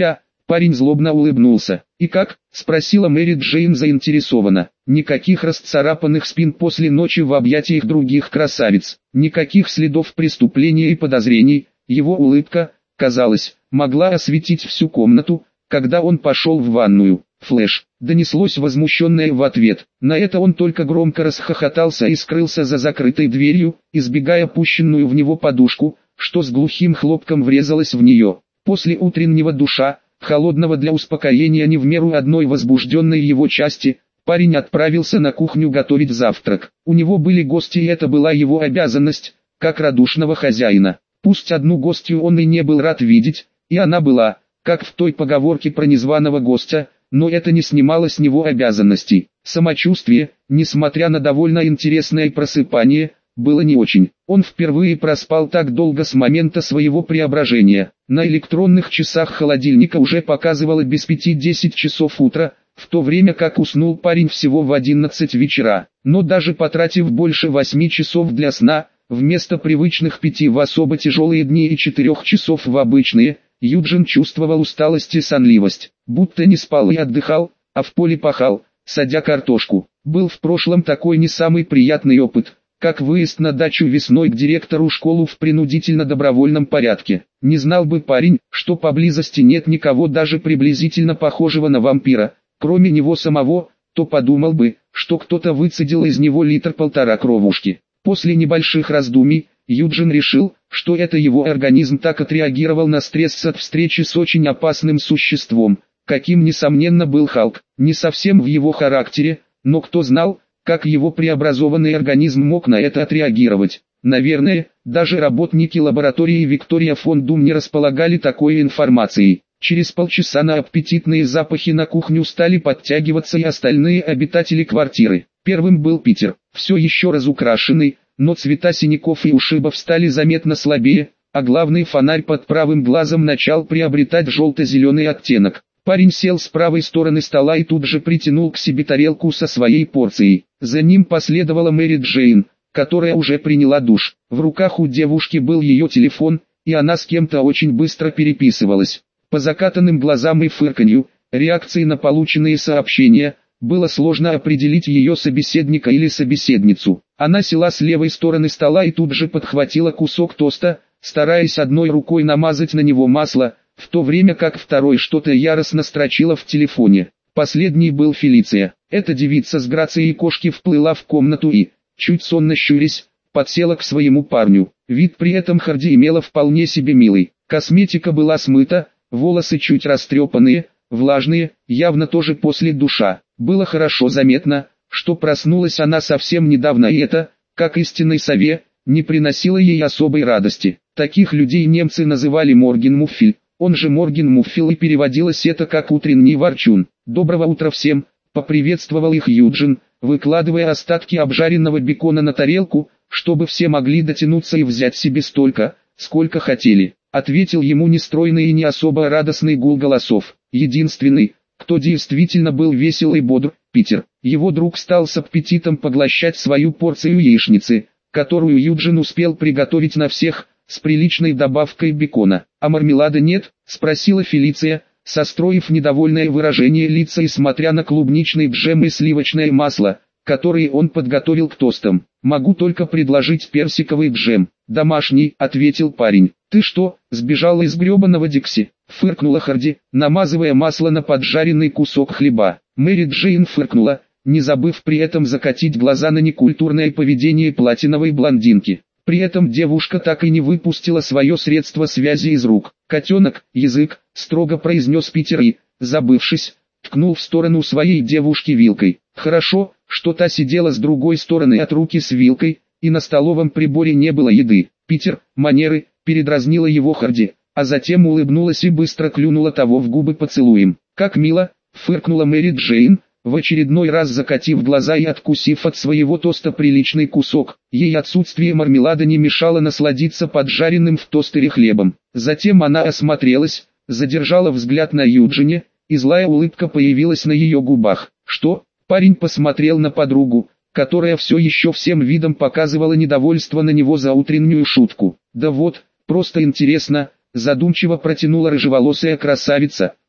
Speaker 1: Парень злобно улыбнулся. «И как?» – спросила Мэри Джейн заинтересованно. «Никаких расцарапанных спин после ночи в объятиях других красавиц, никаких следов преступления и подозрений». Его улыбка, казалось, могла осветить всю комнату, когда он пошел в ванную. «Флэш!» – донеслось возмущенное в ответ. На это он только громко расхохотался и скрылся за закрытой дверью, избегая пущенную в него подушку, что с глухим хлопком врезалась в нее. После утреннего душа, холодного для успокоения не в меру одной возбужденной его части, парень отправился на кухню готовить завтрак. У него были гости, и это была его обязанность, как радушного хозяина. Пусть одну гостью он и не был рад видеть, и она была, как в той поговорке про незваного гостя, но это не снимало с него обязанностей. Самочувствие, несмотря на довольно интересное просыпание, было не очень. Он впервые проспал так долго с момента своего преображения. На электронных часах холодильника уже показывало без 5-10 часов утра, в то время как уснул парень всего в 11 вечера. Но даже потратив больше 8 часов для сна, вместо привычных 5 в особо тяжелые дни и 4 часов в обычные, Юджин чувствовал усталость и сонливость, будто не спал и отдыхал, а в поле пахал, садя картошку. Был в прошлом такой не самый приятный опыт, как выезд на дачу весной к директору школы в принудительно-добровольном порядке. Не знал бы парень, что поблизости нет никого даже приблизительно похожего на вампира, кроме него самого, то подумал бы, что кто-то выцедил из него литр-полтора кровушки. После небольших раздумий, Юджин решил, что это его организм так отреагировал на стресс от встречи с очень опасным существом, каким несомненно был Халк. Не совсем в его характере, но кто знал, как его преобразованный организм мог на это отреагировать. Наверное, даже работники лаборатории Виктория фон Дум не располагали такой информацией. Через полчаса на аппетитные запахи на кухню стали подтягиваться и остальные обитатели квартиры. Первым был Питер, все еще разукрашенный, но цвета синяков и ушибов стали заметно слабее, а главный фонарь под правым глазом начал приобретать желто-зеленый оттенок. Парень сел с правой стороны стола и тут же притянул к себе тарелку со своей порцией. За ним последовала Мэри Джейн, которая уже приняла душ. В руках у девушки был ее телефон, и она с кем-то очень быстро переписывалась. По закатанным глазам и фырканью, реакции на полученные сообщения, было сложно определить ее собеседника или собеседницу. Она села с левой стороны стола и тут же подхватила кусок тоста, стараясь одной рукой намазать на него масло, в то время как второй что-то яростно строчила в телефоне. Последний был Фелиция. Эта девица с грацией кошки вплыла в комнату и, чуть сонно щурясь, подсела к своему парню. Вид при этом Харди имела вполне себе милый. Косметика была смыта, волосы чуть растрепанные, влажные, явно тоже после душа. Было хорошо заметно, что проснулась она совсем недавно, и это, как истинной сове, не приносило ей особой радости. Таких людей немцы называли Моргенмуффель, он же Моргенмуффел, и переводилось это как утренний ворчун. «Доброго утра всем», — поприветствовал их Юджин, выкладывая остатки обжаренного бекона на тарелку, чтобы все могли дотянуться и взять себе столько, сколько хотели. Ответил ему нестройный и не особо радостный гул голосов. Единственный, кто действительно был весел и бодр, Питер. Его друг стал с аппетитом поглощать свою порцию яичницы, которую Юджин успел приготовить на всех, с приличной добавкой бекона. «А мармелада нет?» – спросила Фелиция, состроив недовольное выражение лица и смотря на клубничный джем и сливочное масло, которые он подготовил к тостам. «Могу только предложить персиковый джем». «Домашний», — ответил парень. «Ты что, сбежал из гребаного Дикси?» — фыркнула Харди, намазывая масло на поджаренный кусок хлеба. Мэри Джейн фыркнула, не забыв при этом закатить глаза на некультурное поведение платиновой блондинки. При этом девушка так и не выпустила свое средство связи из рук. «Котенок, язык», — строго произнес Питер и, забывшись, ткнул в сторону своей девушки вилкой. Хорошо, что та сидела с другой стороны от руки с вилкой, и на столовом приборе не было еды. «Питер, манеры», — передразнила его Харди, а затем улыбнулась и быстро клюнула того в губы поцелуем. «Как мило», — фыркнула Мэри Джейн, в очередной раз закатив глаза и откусив от своего тоста приличный кусок. Ей отсутствие мармелада не мешало насладиться поджаренным в тостере хлебом. Затем она осмотрелась, задержала взгляд на Юджине, и злая улыбка появилась на ее губах. «Что?» — парень посмотрел на подругу, которая все еще всем видом показывала недовольство на него за утреннюю шутку. «Да вот, просто интересно», — задумчиво протянула рыжеволосая красавица,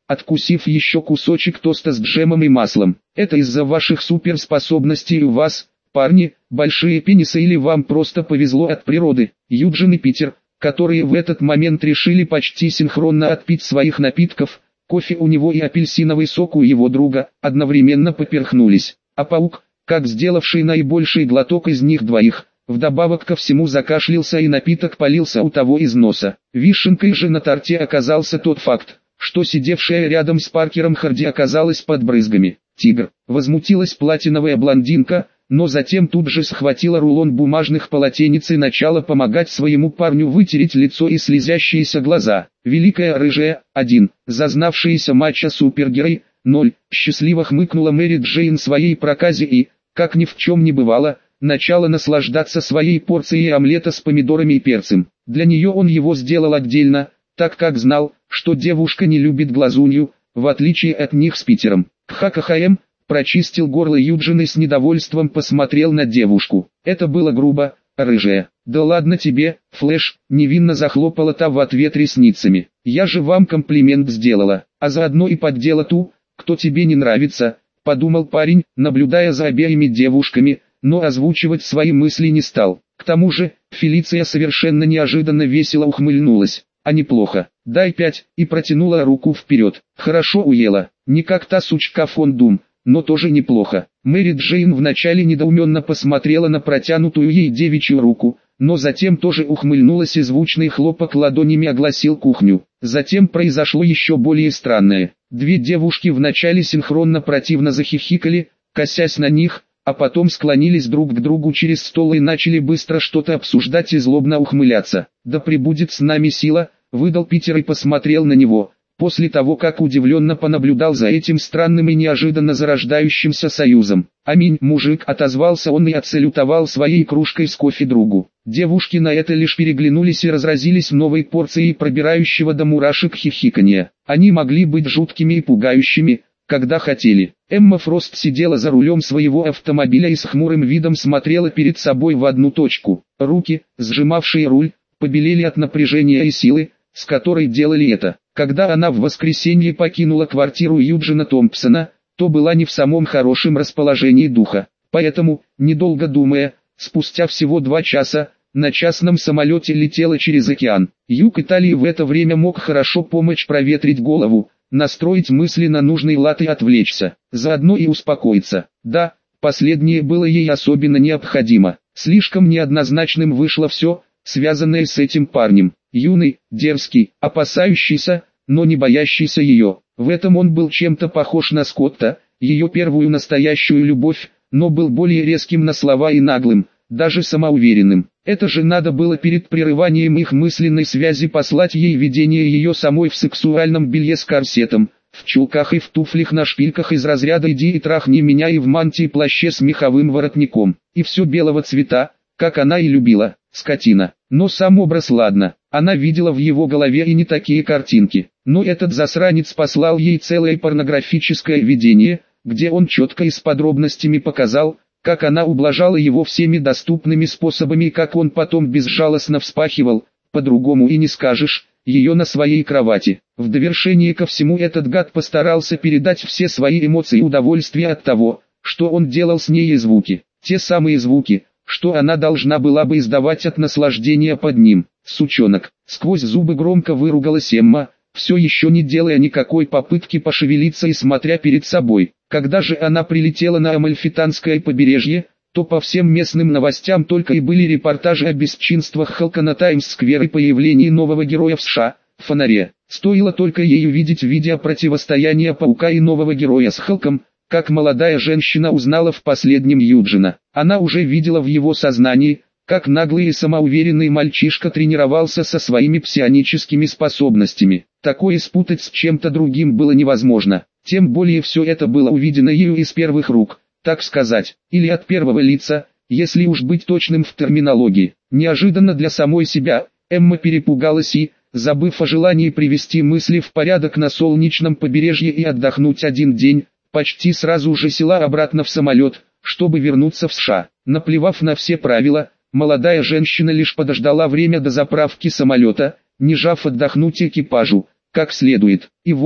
Speaker 1: откусив еще кусочек тоста с джемом и маслом. Это из-за ваших суперспособностей у вас, парни, большие пенисы или вам просто повезло от природы. Юджин и Питер, которые в этот момент решили почти синхронно отпить своих напитков, кофе у него и апельсиновый сок у его друга, одновременно поперхнулись. А паук, как сделавший наибольший глоток из них двоих, вдобавок ко всему закашлялся и напиток полился у того из носа. Вишенкой же на торте оказался тот факт, что сидевшая рядом с Паркером Харди оказалась под брызгами. «Тигр!» — возмутилась платиновая блондинка, но затем тут же схватила рулон бумажных полотенец и начала помогать своему парню вытереть лицо и слезящиеся глаза. Великая рыжая, 1, зазнавшаяся матча супергерой, 0, счастливо хмыкнула Мэри Джейн своей проказе и, как ни в чем не бывало, начала наслаждаться своей порцией омлета с помидорами и перцем. Для нее он его сделал отдельно, так как знал, что девушка не любит глазунью, в отличие от них с Питером. «Кхакахаем», прочистил горло Юджин и с недовольством посмотрел на девушку. Это было грубо, рыжая. «Да ладно тебе, Флэш», невинно захлопала та в ответ ресницами. «Я же вам комплимент сделала, а заодно и поддела ту, кто тебе не нравится», подумал парень, наблюдая за обеими девушками, но озвучивать свои мысли не стал. К тому же, Фелиция совершенно неожиданно весело ухмыльнулась. «А неплохо, дай 5», и протянула руку вперед. «Хорошо уела, не как та сучка фон Дум, но тоже неплохо». Мэри Джейн вначале недоуменно посмотрела на протянутую ей девичью руку, но затем тоже ухмыльнулась и звучный хлопок ладонями огласил кухню. Затем произошло еще более странное. Две девушки вначале синхронно противно захихикали, косясь на них, а потом склонились друг к другу через стол и начали быстро что-то обсуждать и злобно ухмыляться. «Да пребудет с нами сила», — выдал Питер и посмотрел на него, после того как удивленно понаблюдал за этим странным и неожиданно зарождающимся союзом. «Аминь, мужик», — отозвался он и отсалютовал своей кружкой с кофе другу. Девушки на это лишь переглянулись и разразились новой порцией пробирающего до мурашек хихиканья. Они могли быть жуткими и пугающими, когда хотели. Эмма Фрост сидела за рулем своего автомобиля и с хмурым видом смотрела перед собой в одну точку. Руки, сжимавшие руль, побелели от напряжения и силы, с которой делали это. Когда она в воскресенье покинула квартиру Юджина Томпсона, то была не в самом хорошем расположении духа. Поэтому, недолго думая, спустя всего 2 часа, на частном самолете летела через океан. Юг Италии в это время мог хорошо помочь проветрить голову, настроить мысли на нужный лад и отвлечься, заодно и успокоиться. Да, последнее было ей особенно необходимо. Слишком неоднозначным вышло все, связанное с этим парнем. Юный, дерзкий, опасающийся, но не боящийся ее. В этом он был чем-то похож на Скотта, ее первую настоящую любовь, но был более резким на слова и наглым, даже самоуверенным. Это же надо было перед прерыванием их мысленной связи послать ей видение ее самой в сексуальном белье с корсетом, в чулках и в туфлях на шпильках из разряда «иди и трахни меня» и в мантии-плаще с меховым воротником. И все белого цвета, как она и любила, скотина. Но сам образ ладно, она видела в его голове и не такие картинки. Но этот засранец послал ей целое порнографическое видение, где он четко и с подробностями показал, как она ублажала его всеми доступными способами и как он потом безжалостно вспахивал, по-другому и не скажешь, ее на своей кровати. В довершение ко всему этот гад постарался передать все свои эмоции и удовольствие от того, что он делал с ней и звуки. Те самые звуки, что она должна была бы издавать от наслаждения под ним. «Сучонок!» — сквозь зубы громко выругалась Эмма, все еще не делая никакой попытки пошевелиться и смотря перед собой. Когда же она прилетела на Амальфитанское побережье, то по всем местным новостям только и были репортажи о бесчинствах Халка на Таймс-сквер и появлении нового героя в США, Фонаре. Стоило только ей увидеть видео противостояния Паука и нового героя с Халком, как молодая женщина узнала в последнем Юджина. Она уже видела в его сознании, как наглый и самоуверенный мальчишка тренировался со своими псионическими способностями. Такое спутать с чем-то другим было невозможно. Тем более все это было увидено ею из первых рук, так сказать, или от первого лица, если уж быть точным в терминологии. Неожиданно для самой себя, Эмма перепугалась и, забыв о желании привести мысли в порядок на солнечном побережье и отдохнуть один день, почти сразу же села обратно в самолет, чтобы вернуться в США. Наплевав на все правила, молодая женщина лишь подождала время до заправки самолета, не жав отдохнуть экипажу, как следует. И вот,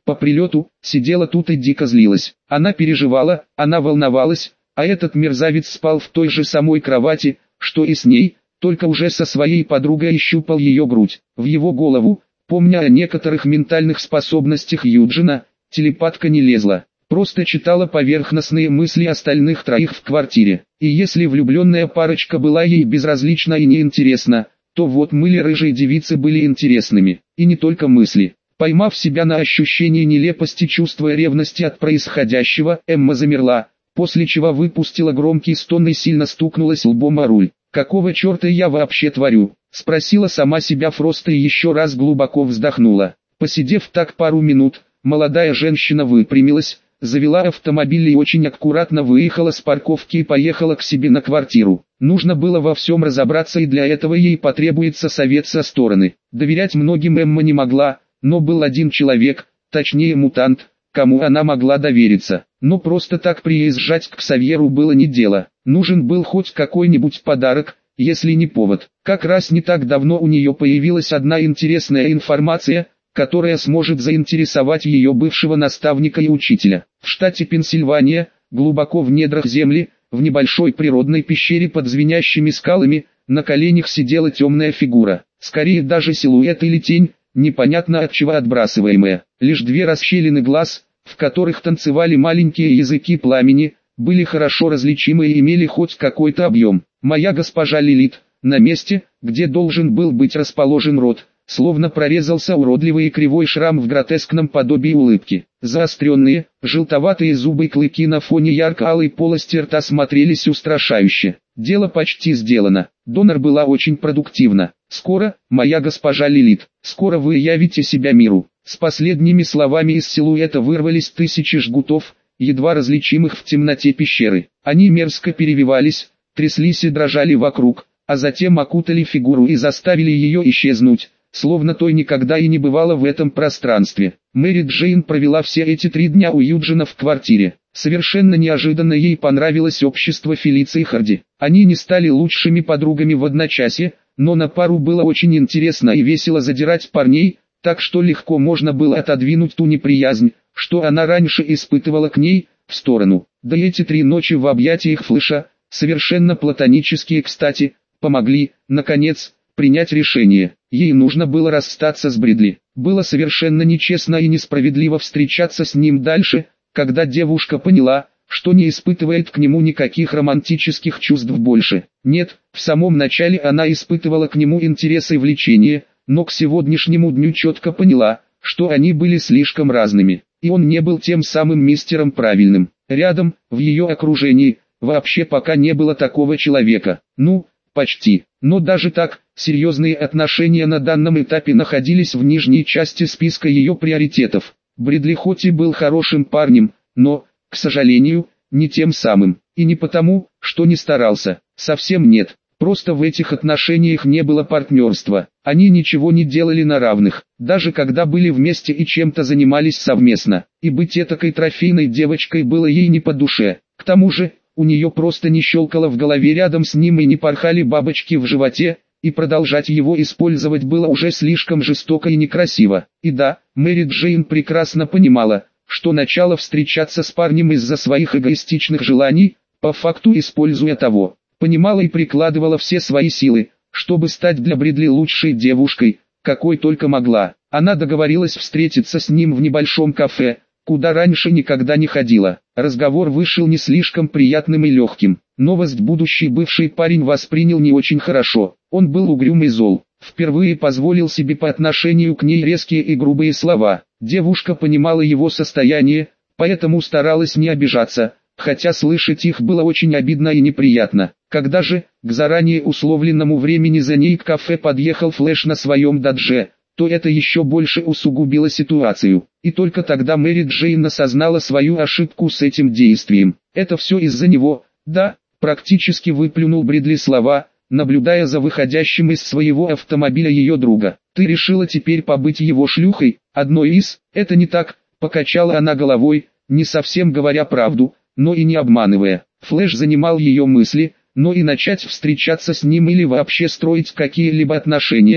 Speaker 1: по прилету, сидела тут и дико злилась. Она переживала, она волновалась, а этот мерзавец спал в той же самой кровати, что и с ней, только уже со своей подругой и щупал ее грудь. В его голову, помня о некоторых ментальных способностях Юджина, телепатка не лезла, просто читала поверхностные мысли остальных троих в квартире. И если влюбленная парочка была ей безразлична и неинтересна, то вот мыли рыжие девицы были интересными, и не только мысли. Поймав себя на ощущении нелепости чувства ревности от происходящего, Эмма замерла, после чего выпустила громкий стон и сильно стукнулась лбом о руль. «Какого черта я вообще творю?» — спросила сама себя Фроста и еще раз глубоко вздохнула. Посидев так пару минут, молодая женщина выпрямилась, завела автомобиль и очень аккуратно выехала с парковки и поехала к себе на квартиру. Нужно было во всем разобраться, и для этого ей потребуется совет со стороны. Доверять многим Эмма не могла, но был один человек, точнее мутант, кому она могла довериться. Но просто так приезжать к Ксавьеру было не дело. Нужен был хоть какой-нибудь подарок, если не повод. Как раз не так давно у нее появилась одна интересная информация, которая сможет заинтересовать ее бывшего наставника и учителя. В штате Пенсильвания, глубоко в недрах земли, в небольшой природной пещере под звенящими скалами, на коленях сидела темная фигура. Скорее даже силуэт или тень, непонятно от чего отбрасываемая. Лишь две расщелины глаз, в которых танцевали маленькие языки пламени, были хорошо различимы и имели хоть какой-то объем. Моя госпожа Лилит, на месте, где должен был быть расположен рот, словно прорезался уродливый и кривой шрам в гротескном подобии улыбки. Заостренные, желтоватые зубы и клыки на фоне ярко-алой полости рта смотрелись устрашающе. Дело почти сделано. Донор была очень продуктивна. «Скоро, моя госпожа Лилит, скоро вы явите себя миру». С последними словами из силуэта вырвались тысячи жгутов, едва различимых в темноте пещеры. Они мерзко перевивались, тряслись и дрожали вокруг, а затем окутали фигуру и заставили ее исчезнуть, словно той никогда и не бывало в этом пространстве. Мэри Джейн провела все эти 3 дня у Юджина в квартире. Совершенно неожиданно ей понравилось общество Фелиции Харди. Они не стали лучшими подругами в одночасье, но на пару было очень интересно и весело задирать парней, так что легко можно было отодвинуть ту неприязнь, что она раньше испытывала к ней, в сторону. Да и эти 3 ночи в объятиях Флэша, совершенно платонические кстати, помогли, наконец, принять решение. Ей нужно было расстаться с Бридли. Было совершенно нечестно и несправедливо встречаться с ним дальше, когда девушка поняла, что не испытывает к нему никаких романтических чувств больше. Нет, в самом начале она испытывала к нему интерес и влечение, но к сегодняшнему дню четко поняла, что они были слишком разными, и он не был тем самым мистером правильным. Рядом, в ее окружении, вообще пока не было такого человека. Ну, почти. Но даже так, серьезные отношения на данном этапе находились в нижней части списка ее приоритетов. Бридли хоть и был хорошим парнем, но, к сожалению, не тем самым. И не потому, что не старался. Совсем нет. Просто в этих отношениях не было партнерства. Они ничего не делали на равных, даже когда были вместе и чем-то занимались совместно. И быть этакой трофейной девочкой было ей не по душе. К тому же, у нее просто не щелкало в голове рядом с ним и не порхали бабочки в животе, и продолжать его использовать было уже слишком жестоко и некрасиво. И да, Мэри Джейн прекрасно понимала, что начало встречаться с парнем из-за своих эгоистичных желаний, по факту используя того, понимала и прикладывала все свои силы, чтобы стать для Бридли лучшей девушкой, какой только могла. Она договорилась встретиться с ним в небольшом кафе, куда раньше никогда не ходила. Разговор вышел не слишком приятным и легким. Новость будущий бывший парень воспринял не очень хорошо. Он был угрюм и зол. Впервые позволил себе по отношению к ней резкие и грубые слова. Девушка понимала его состояние, поэтому старалась не обижаться, хотя слышать их было очень обидно и неприятно. Когда же, к заранее условленному времени за ней к кафе подъехал Флэш на своем додже, то это еще больше усугубило ситуацию. И только тогда Мэри Джейн осознала свою ошибку с этим действием. Это все из-за него, да, практически выплюнул Бридли слова, наблюдая за выходящим из своего автомобиля ее друга. «Ты решила теперь побыть его шлюхой, одной из?» «Это не так», покачала она головой, не совсем говоря правду, но и не обманывая. Флэш занимал ее мысли, но и начать встречаться с ним или вообще строить какие-либо отношения,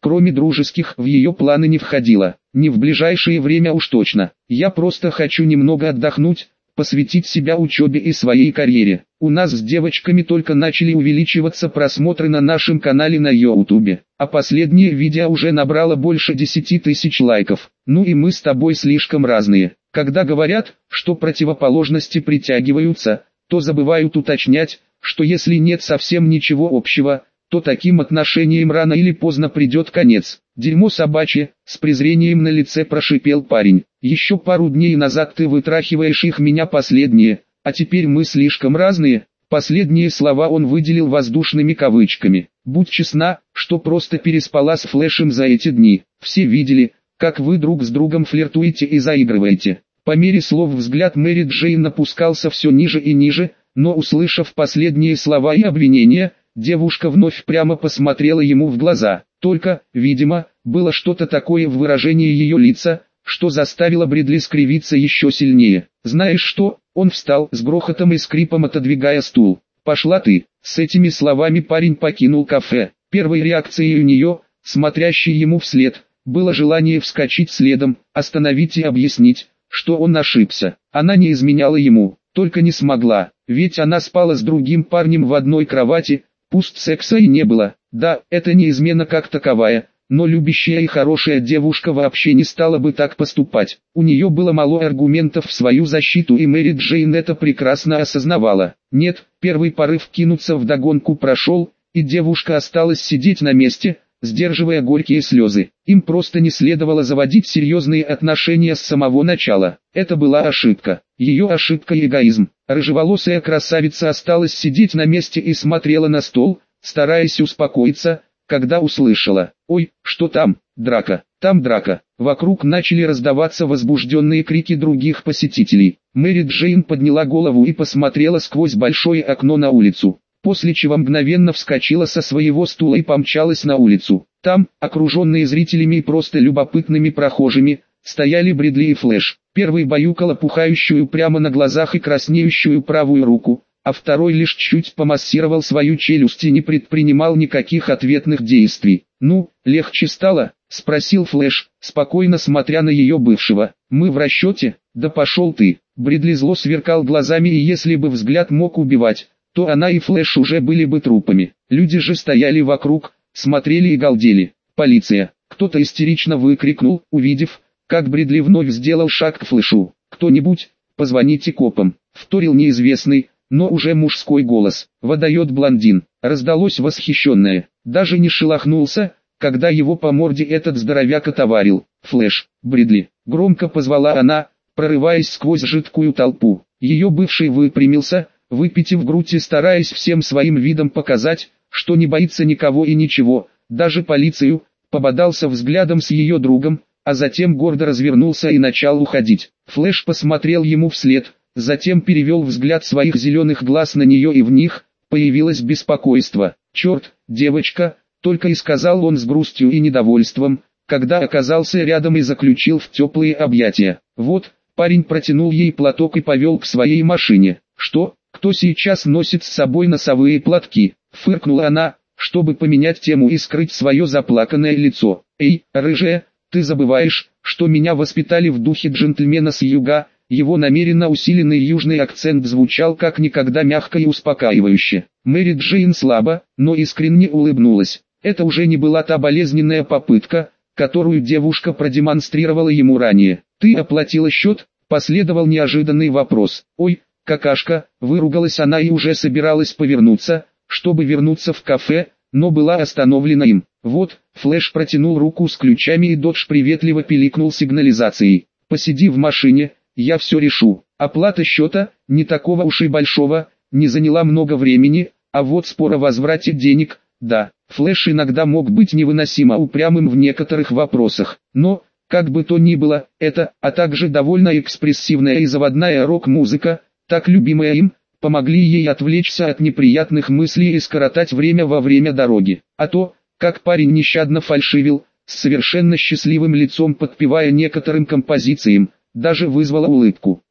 Speaker 1: кроме дружеских, в ее планы не входило. Не в ближайшее время уж точно. Я просто хочу немного отдохнуть, посвятить себя учебе и своей карьере. У нас с девочками только начали увеличиваться просмотры на нашем канале на YouTube, а последнее видео уже набрало больше 10 тысяч лайков. Ну и мы с тобой слишком разные. Когда говорят, что противоположности притягиваются, то забывают уточнять, что если нет совсем ничего общего, то таким отношениям рано или поздно придет конец. «Дерьмо собачье», с презрением на лице прошипел парень. «Еще пару дней назад ты вытрахиваешь их меня последние, а теперь мы слишком разные». Последние слова он выделил воздушными кавычками. «Будь честна, что просто переспала с Флэшем за эти дни. Все видели, как вы друг с другом флиртуете и заигрываете». По мере слов взгляд Мэри Джейн опускался все ниже и ниже, но услышав последние слова и обвинения, девушка вновь прямо посмотрела ему в глаза. Только, видимо, было что-то такое в выражении ее лица, что заставило Брэдли скривиться еще сильнее. «Знаешь что?» Он встал с грохотом и скрипом, отодвигая стул. «Пошла ты!» С этими словами парень покинул кафе. Первой реакцией у нее, смотрящей ему вслед, было желание вскочить следом, остановить и объяснить, что он ошибся. Она не изменяла ему, только не смогла, ведь она спала с другим парнем в одной кровати, пусть секса и не было. Да, это не измена как таковая, но любящая и хорошая девушка вообще не стала бы так поступать. У нее было мало аргументов в свою защиту, и Мэри Джейн это прекрасно осознавала. Нет, первый порыв кинуться вдогонку прошел, и девушка осталась сидеть на месте, сдерживая горькие слезы. Им просто не следовало заводить серьезные отношения с самого начала. Это была ошибка. Ее ошибка и эгоизм. Рыжеволосая красавица осталась сидеть на месте и смотрела на стол, стараясь успокоиться, когда услышала: «Ой, что там? Драка, там драка». Вокруг начали раздаваться возбужденные крики других посетителей. Мэри Джейн подняла голову и посмотрела сквозь большое окно на улицу, после чего мгновенно вскочила со своего стула и помчалась на улицу. Там, окруженные зрителями и просто любопытными прохожими, стояли Брэдли и Флэш. Первый баюкал опухающую прямо на глазах и краснеющую правую руку, а второй лишь чуть помассировал свою челюсть и не предпринимал никаких ответных действий. «Ну, легче стало?» — спросил Флэш, спокойно смотря на ее бывшего. «Мы в расчете?» «Да пошел ты!» Брэдли зло сверкал глазами, и если бы взгляд мог убивать, то она и Флэш уже были бы трупами. Люди же стояли вокруг, смотрели и галдели. «Полиция!» — кто-то истерично выкрикнул, увидев, как Брэдли вновь сделал шаг к Флэшу. «Кто-нибудь, позвоните копам!» — вторил неизвестный, но уже мужской голос. «Выдает блондин!» — раздалось восхищенное. Даже не шелохнулся, когда его по морде этот здоровяк отоварил. «Флэш, Брэдли!» — громко позвала она, прорываясь сквозь жидкую толпу. Ее бывший выпрямился, выпитив грудь и стараясь всем своим видом показать, что не боится никого и ничего, даже полицию, пободался взглядом с ее другом, а затем гордо развернулся и начал уходить. Флэш посмотрел ему вслед, затем перевел взгляд своих зеленых глаз на нее, и в них появилось беспокойство. «Черт, девочка!» — только и сказал он с грустью и недовольством, когда оказался рядом и заключил в теплые объятия. «Вот», — парень протянул ей платок и повел к своей машине. «Что? Кто сейчас носит с собой носовые платки?» — фыркнула она, чтобы поменять тему и скрыть свое заплаканное лицо. «Эй, рыжая, ты забываешь, что меня воспитали в духе джентльмена с юга». Его намеренно усиленный южный акцент звучал как никогда мягко и успокаивающе. Мэри Джейн слабо, но искренне улыбнулась. Это уже не была та болезненная попытка, которую девушка продемонстрировала ему ранее. «Ты оплатила счет?» — последовал неожиданный вопрос. «Ой, какашка!» — выругалась она и уже собиралась повернуться, чтобы вернуться в кафе, но была остановлена им. «Вот», — Флэш протянул руку с ключами, и Додж приветливо пиликнул сигнализацией. «Посиди в машине, я все решу». Оплата счета, не такого уж и большого, не заняла много времени, а вот спор о возврате денег, да. Флэш иногда мог быть невыносимо упрямым в некоторых вопросах, но, как бы то ни было, это, а также довольно экспрессивная и заводная рок-музыка, так любимая им, помогли ей отвлечься от неприятных мыслей и скоротать время во время дороги. А то, как парень нещадно фальшивил, с совершенно счастливым лицом подпевая некоторым композициям, даже вызвало улыбку.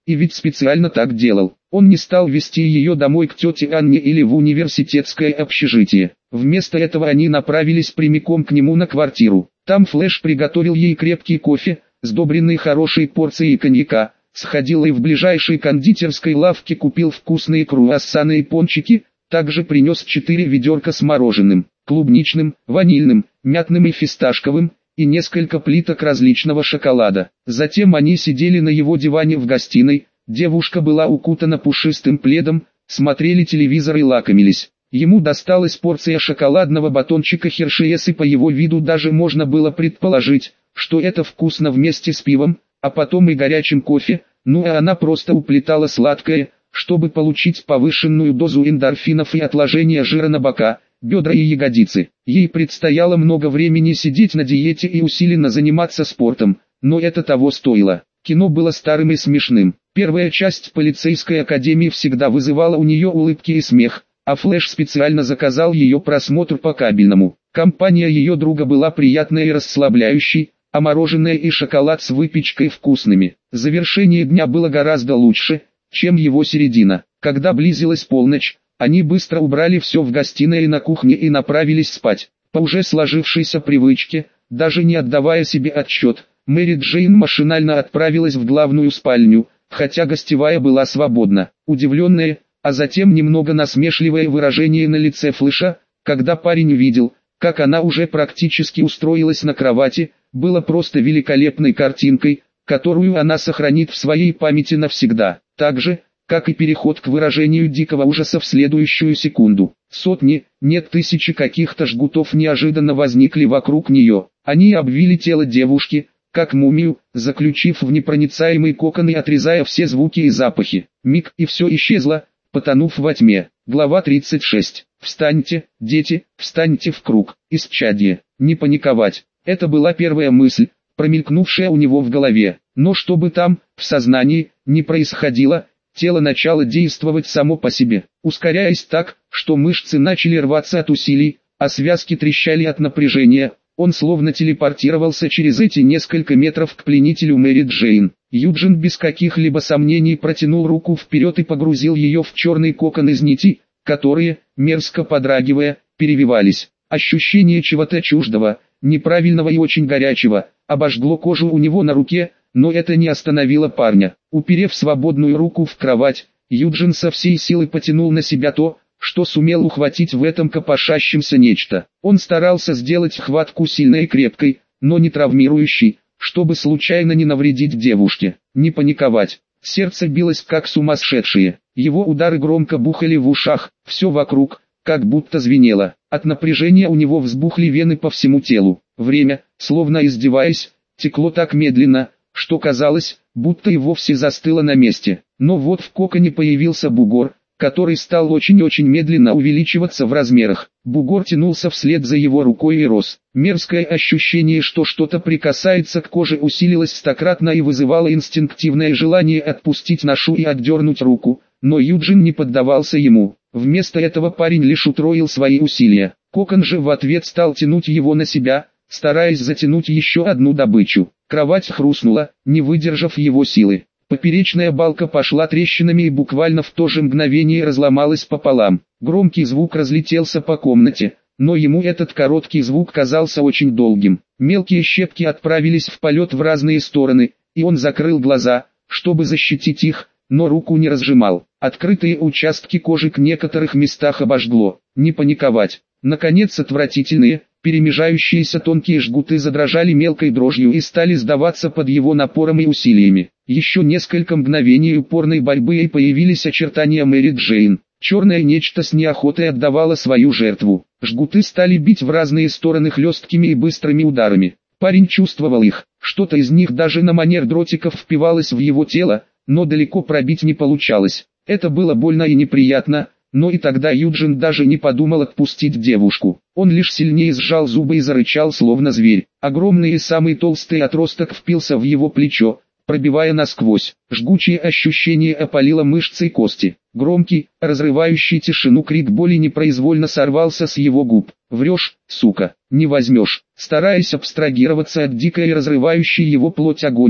Speaker 1: И ведь специально так делал. Он не стал везти ее домой к тете Анне или в университетское общежитие. Вместо этого они направились прямиком к нему на квартиру. Там Флэш приготовил ей крепкий кофе, сдобренный хорошей порцией коньяка, сходил и в ближайшей кондитерской лавке купил вкусные круассаны и пончики, также принес 4 ведерка с мороженым, клубничным, ванильным, мятным и фисташковым, и несколько плиток различного шоколада. Затем они сидели на его диване в гостиной, девушка была укутана пушистым пледом, смотрели телевизор и лакомились. Ему досталась порция шоколадного батончика Хершеес, и по его виду даже можно было предположить, что это вкусно вместе с пивом, а потом и горячим кофе, ну а она просто уплетала сладкое, чтобы получить повышенную дозу эндорфинов и отложения жира на бока, бедра и ягодицы. Ей предстояло много времени сидеть на диете и усиленно заниматься спортом, но это того стоило. Кино было старым и смешным. Первая часть полицейской академии всегда вызывала у нее улыбки и смех, а Флэш специально заказал ее просмотр по кабельному. Компания ее друга была приятной и расслабляющей, а мороженое и шоколад с выпечкой вкусными. Завершение дня было гораздо лучше, чем его середина. Когда близилась полночь, они быстро убрали все в гостиной и на кухне и направились спать. По уже сложившейся привычке, даже не отдавая себе отчет, Мэри Джейн машинально отправилась в главную спальню, хотя гостевая была свободна. Удивленное, а затем немного насмешливое выражение на лице Флэша, когда парень увидел, как она уже практически устроилась на кровати, было просто великолепной картинкой, которую она сохранит в своей памяти навсегда. Так же, как и переход к выражению дикого ужаса в следующую секунду. Сотни, нет тысячи каких-то жгутов неожиданно возникли вокруг нее. Они обвили тело девушки, как мумию, заключив в непроницаемый кокон и отрезая все звуки и запахи. Миг, и все исчезло, потонув во тьме. Глава 36. Встаньте, дети, встаньте в круг. Исчадье. Не паниковать. Это была первая мысль, промелькнувшая у него в голове. Но что бы там, в сознании, не происходило, тело начало действовать само по себе, ускоряясь так, что мышцы начали рваться от усилий, а связки трещали от напряжения. Он словно телепортировался через эти несколько метров к пленителю Мэри Джейн. Юджин без каких-либо сомнений протянул руку вперед и погрузил ее в черный кокон из нитей, которые, мерзко подрагивая, перевивались. Ощущение чего-то чуждого, неправильного и очень горячего, обожгло кожу у него на руке, но это не остановило парня. Уперев свободную руку в кровать, Юджин со всей силы потянул на себя то, что сумел ухватить в этом копошащемся нечто. Он старался сделать хватку сильной и крепкой, но не травмирующей, чтобы случайно не навредить девушке. Не паниковать. Сердце билось как сумасшедшее. Его удары громко бухали в ушах, все вокруг, как будто звенело. От напряжения у него взбухли вены по всему телу. Время, словно издеваясь, текло так медленно, что казалось, будто и вовсе застыло на месте. Но вот в коконе появился бугор, который стал очень-очень медленно увеличиваться в размерах. Бугор тянулся вслед за его рукой и рос. Мерзкое ощущение, что что-то прикасается к коже, усилилось стократно и вызывало инстинктивное желание отпустить ношу и отдернуть руку, но Юджин не поддавался ему. Вместо этого парень лишь утроил свои усилия. Кокон же в ответ стал тянуть его на себя, стараясь затянуть еще одну добычу. Кровать хрустнула, не выдержав его силы. Поперечная балка пошла трещинами и буквально в то же мгновение разломалась пополам. Громкий звук разлетелся по комнате, но ему этот короткий звук казался очень долгим. Мелкие щепки отправились в полет в разные стороны, и он закрыл глаза, чтобы защитить их, но руку не разжимал. Открытые участки кожи к некоторых местах обожгло. Не паниковать. Наконец отвратительные, перемежающиеся тонкие жгуты задрожали мелкой дрожью и стали сдаваться под его напором и усилиями. Еще несколько мгновений упорной борьбы, и появились очертания Мэри Джейн. Черное нечто с неохотой отдавало свою жертву. Жгуты стали бить в разные стороны хлесткими и быстрыми ударами. Парень чувствовал их, что-то из них даже на манер дротиков впивалось в его тело, но далеко пробить не получалось. Это было больно и неприятно, но и тогда Юджин даже не подумал отпустить девушку. Он лишь сильнее сжал зубы и зарычал словно зверь. Огромный и самый толстый отросток впился в его плечо, пробивая насквозь. Жгучее ощущение опалило мышцы и кости. Громкий, разрывающий тишину крик боли непроизвольно сорвался с его губ. «Врешь, сука, не возьмешь!» Стараясь абстрагироваться от дикой и разрывающей его плоть агонии,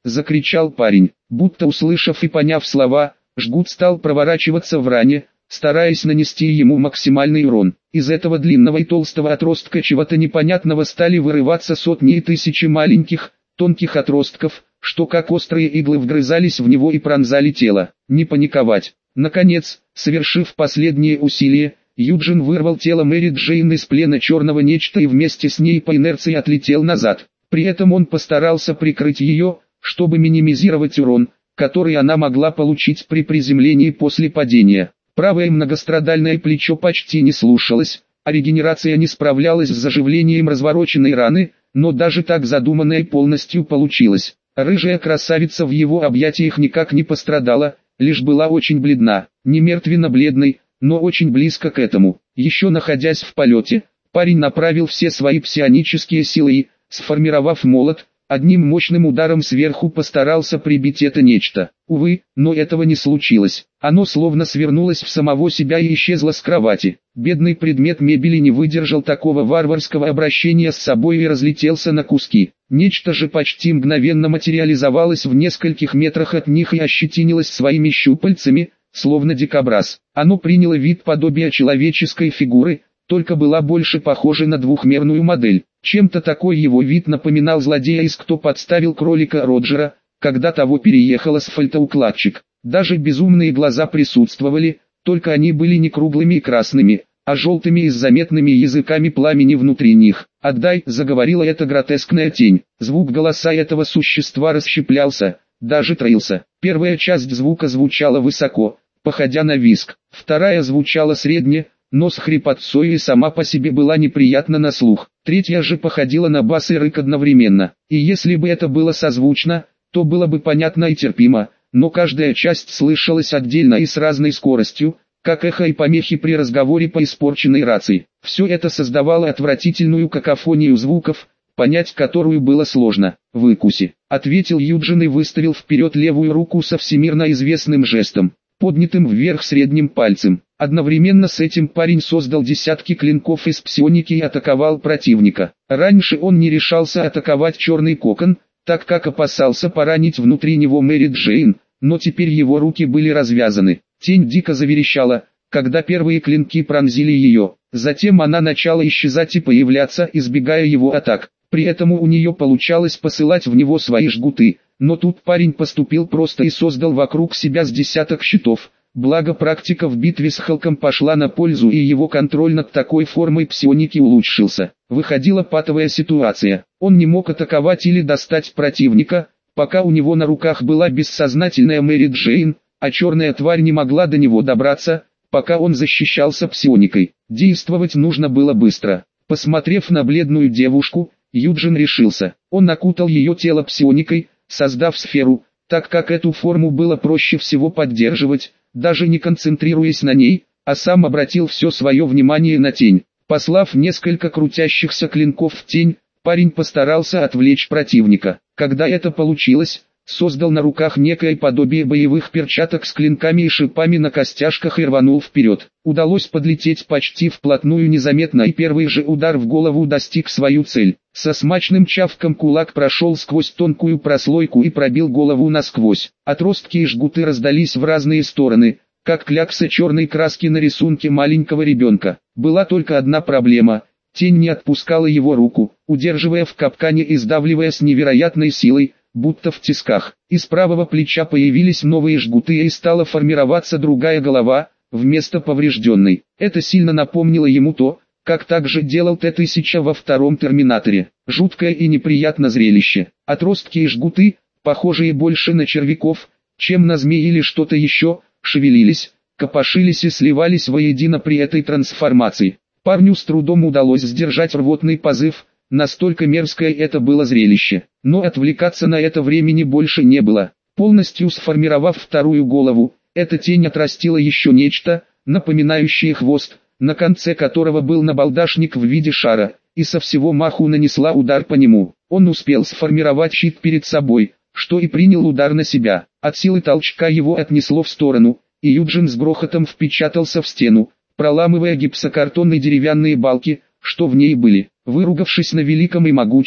Speaker 1: — закричал парень. Будто услышав и поняв слова, жгут стал проворачиваться в ране, стараясь нанести ему максимальный урон. Из этого длинного и толстого отростка чего-то непонятного стали вырываться сотни и тысячи маленьких, тонких отростков, что как острые иглы вгрызались в него и пронзали тело. Не паниковать. Наконец, совершив последние усилия, Юджин вырвал тело Мэри Джейн из плена черного нечто и вместе с ней по инерции отлетел назад. При этом он постарался прикрыть ее, чтобы минимизировать урон, который она могла получить при приземлении после падения. Правое многострадальное плечо почти не слушалось, а регенерация не справлялась с заживлением развороченной раны, но даже так задуманное полностью получилось. Рыжая красавица в его объятиях никак не пострадала, лишь была очень бледна, не мертвенно-бледной, но очень близко к этому. Еще находясь в полете, парень направил все свои псионические силы и, сформировав молот, одним мощным ударом сверху постарался прибить это нечто. Увы, но этого не случилось. Оно словно свернулось в самого себя и исчезло с кровати. Бедный предмет мебели не выдержал такого варварского обращения с собой и разлетелся на куски. Нечто же почти мгновенно материализовалось в нескольких метрах от них и ощетинилось своими щупальцами, словно дикобраз. Оно приняло вид подобия человеческой фигуры, только была больше похожа на двухмерную модель. Чем-то такой его вид напоминал злодея из «Кто подставил кролика» Роджера, когда того переехал асфальтоукладчик. Даже безумные глаза присутствовали, только они были не круглыми и красными, а желтыми и с заметными языками пламени внутри них. «Отдай», — заговорила эта гротескная тень. Звук голоса этого существа расщеплялся, даже троился. Первая часть звука звучала высоко, походя на визг. Вторая звучала средне, но с хрипотцой и сама по себе была неприятна на слух. Третья же походила на бас и рык одновременно. И если бы это было созвучно, то было бы понятно и терпимо, но каждая часть слышалась отдельно и с разной скоростью, как эхо и помехи при разговоре по испорченной рации. Все это создавало отвратительную какофонию звуков, понять которую было сложно. «Выкуси», — ответил Юджин и выставил вперед левую руку со всемирно известным жестом, поднятым вверх средним пальцем. Одновременно с этим парень создал десятки клинков из псионики и атаковал противника. Раньше он не решался атаковать черный кокон, так как опасался поранить внутри него Мэри Джейн, но теперь его руки были развязаны. Тень дико заверещала, когда первые клинки пронзили ее. Затем она начала исчезать и появляться, избегая его атак. При этом у нее получалось посылать в него свои жгуты, но тут парень поступил просто и создал вокруг себя с десяток щитов. Благо практика в битве с Халком пошла на пользу и его контроль над такой формой псионики улучшился. Выходила патовая ситуация. Он не мог атаковать или достать противника, пока у него на руках была бессознательная Мэри Джейн, а черная тварь не могла до него добраться, пока он защищался псионикой. Действовать нужно было быстро. Посмотрев на бледную девушку, Юджин решился. Он окутал ее тело псионикой, создав сферу, так как эту форму было проще всего поддерживать, даже не концентрируясь на ней, а сам обратил все свое внимание на тень. Послав несколько крутящихся клинков в тень, парень постарался отвлечь противника. Когда это получилось, создал на руках некое подобие боевых перчаток с клинками и шипами на костяшках и рванул вперед. Удалось подлететь почти вплотную незаметно, и первый же удар в голову достиг свою цель. Со смачным чавком кулак прошел сквозь тонкую прослойку и пробил голову насквозь. Отростки и жгуты раздались в разные стороны, как кляксы черной краски на рисунке маленького ребенка. Была только одна проблема. Тень не отпускала его руку, удерживая в капкане и сдавливая с невероятной силой, будто в тисках. Из правого плеча появились новые жгуты и стала формироваться другая голова, вместо поврежденной. Это сильно напомнило ему то, как также делал Т-1000 во втором Терминаторе. Жуткое и неприятное зрелище. Отростки и жгуты, похожие больше на червяков, чем на змей или что-то еще, шевелились, копошились и сливались воедино при этой трансформации. Парню с трудом удалось сдержать рвотный позыв, настолько мерзкое это было зрелище. Но отвлекаться на это времени больше не было. Полностью сформировав вторую голову, эта тень отрастила еще нечто, напоминающее хвост, на конце которого был набалдашник в виде шара, и со всего маху нанесла удар по нему. Он успел сформировать щит перед собой, что и принял удар на себя. От силы толчка его отнесло в сторону, и Юджин с грохотом впечатался в стену, проламывая гипсокартонные деревянные балки, что в ней были. Выругавшись на великом и могучем,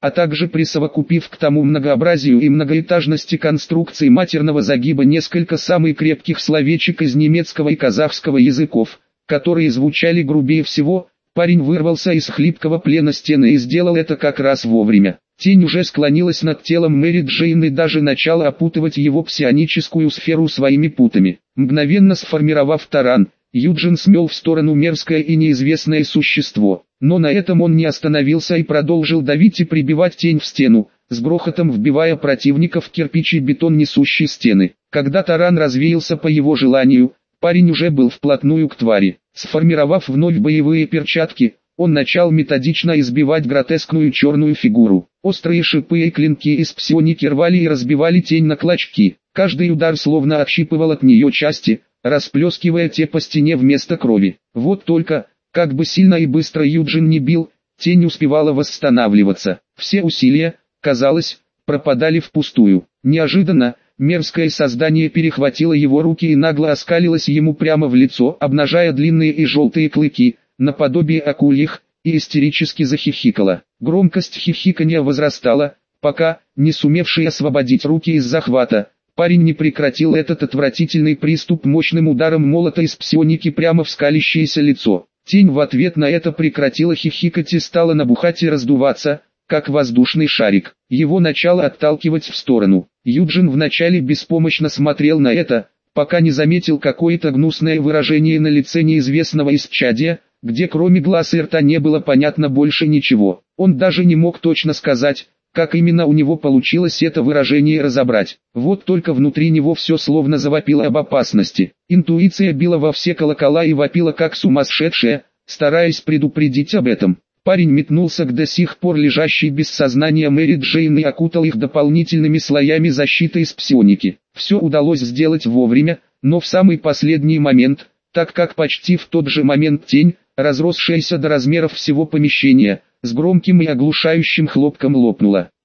Speaker 1: а также присовокупив к тому многообразию и многоэтажности конструкции матерного загиба несколько самых крепких словечек из немецкого и казахского языков, которые звучали грубее всего, парень вырвался из хлипкого плена стены и сделал это как раз вовремя. Тень уже склонилась над телом Мэри Джейн и даже начала опутывать его псионическую сферу своими путами. Мгновенно сформировав таран, Юджин смел в сторону мерзкое и неизвестное существо. Но на этом он не остановился и продолжил давить и прибивать тень в стену, с грохотом вбивая противника в кирпич и бетон несущей стены. Когда таран развеялся по его желанию, парень уже был вплотную к твари. Сформировав вновь боевые перчатки, он начал методично избивать гротескную черную фигуру. Острые шипы и клинки из псионики рвали и разбивали тень на клочки. Каждый удар словно отщипывал от нее части, расплескивая те по стене вместо крови. Вот только, как бы сильно и быстро Юджин не бил, тень успевала восстанавливаться. Все усилия, казалось, пропадали впустую. Неожиданно, мерзкое создание перехватило его руки и нагло оскалилось ему прямо в лицо, обнажая длинные и желтые клыки, наподобие акульих, и истерически захихикала. Громкость хихиканья возрастала, пока, не сумевший освободить руки из захвата, парень не прекратил этот отвратительный приступ мощным ударом молота из псионики прямо в скалящееся лицо. Тень в ответ на это прекратила хихикать и стала набухать и раздуваться, как воздушный шарик. Его начало отталкивать в сторону. Юджин вначале беспомощно смотрел на это, пока не заметил какое-то гнусное выражение на лице неизвестного исчадия, где кроме глаз и рта не было понятно больше ничего. Он даже не мог точно сказать, как именно у него получилось это выражение разобрать. Вот только внутри него все словно завопило об опасности. Интуиция била во все колокола и вопила как сумасшедшая, стараясь предупредить об этом. Парень метнулся к до сих пор лежащей без сознания Мэри Джейн и окутал их дополнительными слоями защиты из псионики. Все удалось сделать вовремя, но в самый последний момент, так как почти в тот же момент тень, разросшаяся до размеров всего помещения, с громким и оглушающим хлопком лопнула.